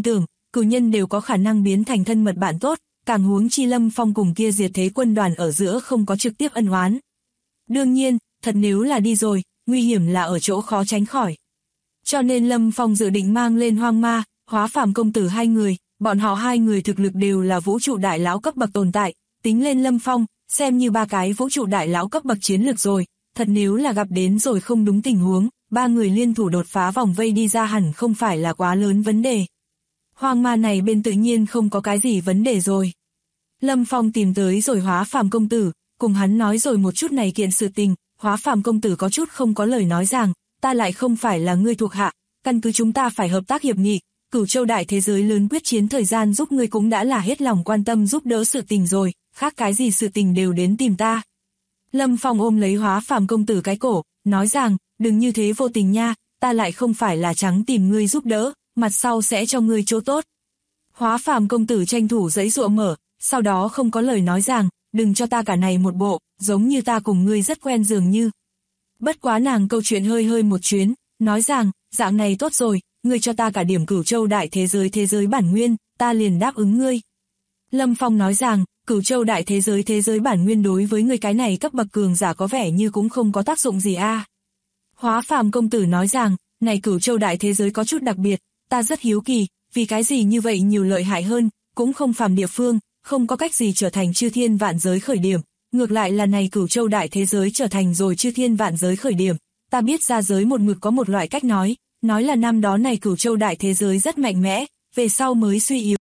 cửu nhân đều có khả năng biến thành thân mật bạn tốt, càng huống chi Lâm Phong cùng kia diệt thế quân đoàn ở giữa không có trực tiếp ân oán. Đương nhiên, thật nếu là đi rồi, nguy hiểm là ở chỗ khó tránh khỏi. Cho nên Lâm Phong dự định mang lên Hoang Ma, Hóa Phàm công tử hai người, bọn họ hai người thực lực đều là vũ trụ đại lão cấp bậc tồn tại, tính lên Lâm Phong, xem như ba cái vũ trụ đại lão cấp bậc chiến lược rồi, thật nếu là gặp đến rồi không đúng tình huống, ba người liên thủ đột phá vòng vây đi ra hẳn không phải là quá lớn vấn đề. Hoang Ma này bên tự nhiên không có cái gì vấn đề rồi. Lâm Phong tìm tới rồi Hóa Phàm công tử, cùng hắn nói rồi một chút này kiện sự tình, Hóa Phàm công tử có chút không có lời nói rằng, ta lại không phải là ngươi thuộc hạ, căn cứ chúng ta phải hợp tác hiệp nghị, Cửu Châu đại thế giới lớn quyết chiến thời gian giúp ngươi cũng đã là hết lòng quan tâm giúp đỡ sự tình rồi, khác cái gì sự tình đều đến tìm ta. Lâm Phong ôm lấy Hóa Phàm công tử cái cổ, nói rằng, đừng như thế vô tình nha, ta lại không phải là trắng tìm ngươi giúp đỡ, mặt sau sẽ cho ngươi chỗ tốt. Hóa Phàm công tử tranh thủ giãy giụa mở, sau đó không có lời nói rằng, đừng cho ta cả này một bộ, giống như ta cùng ngươi rất quen dường như. Bất quá nàng câu chuyện hơi một chuyến, nói rằng, dạng này tốt rồi, ngươi cho ta cả điểm Cửu Châu đại thế giới bản nguyên, ta liền đáp ứng ngươi. Lâm Phong nói rằng, Cửu Châu đại thế giới bản nguyên đối với ngươi cái này cấp bậc cường giả có vẻ như cũng không có tác dụng gì a. Hóa Phàm công tử nói rằng, này Cửu Châu đại thế giới có chút đặc biệt, ta rất hiếu kỳ, vì cái gì như vậy nhiều lợi hại hơn, cũng không phàm địa phương, không có cách gì trở thành chư thiên vạn giới khởi điểm, ngược lại là này Cửu Châu đại thế giới trở thành rồi chư thiên vạn giới khởi điểm. Ta biết ra giới một mực có một loại cách nói là năm đó này Cửu Châu đại thế giới rất mạnh mẽ, về sau mới suy yếu.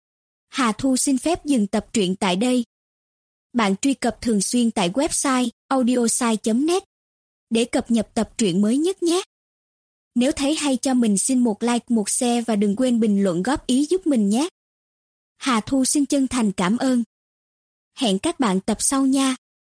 Hà Thu xin phép dừng tập truyện tại đây. Bạn truy cập thường xuyên tại website audiosai.net để cập nhật tập truyện mới nhất nhé. Nếu thấy hay cho mình xin một like, một share và đừng quên bình luận góp ý giúp mình nhé. Hà Thu xin chân thành cảm ơn. Hẹn các bạn tập sau nha.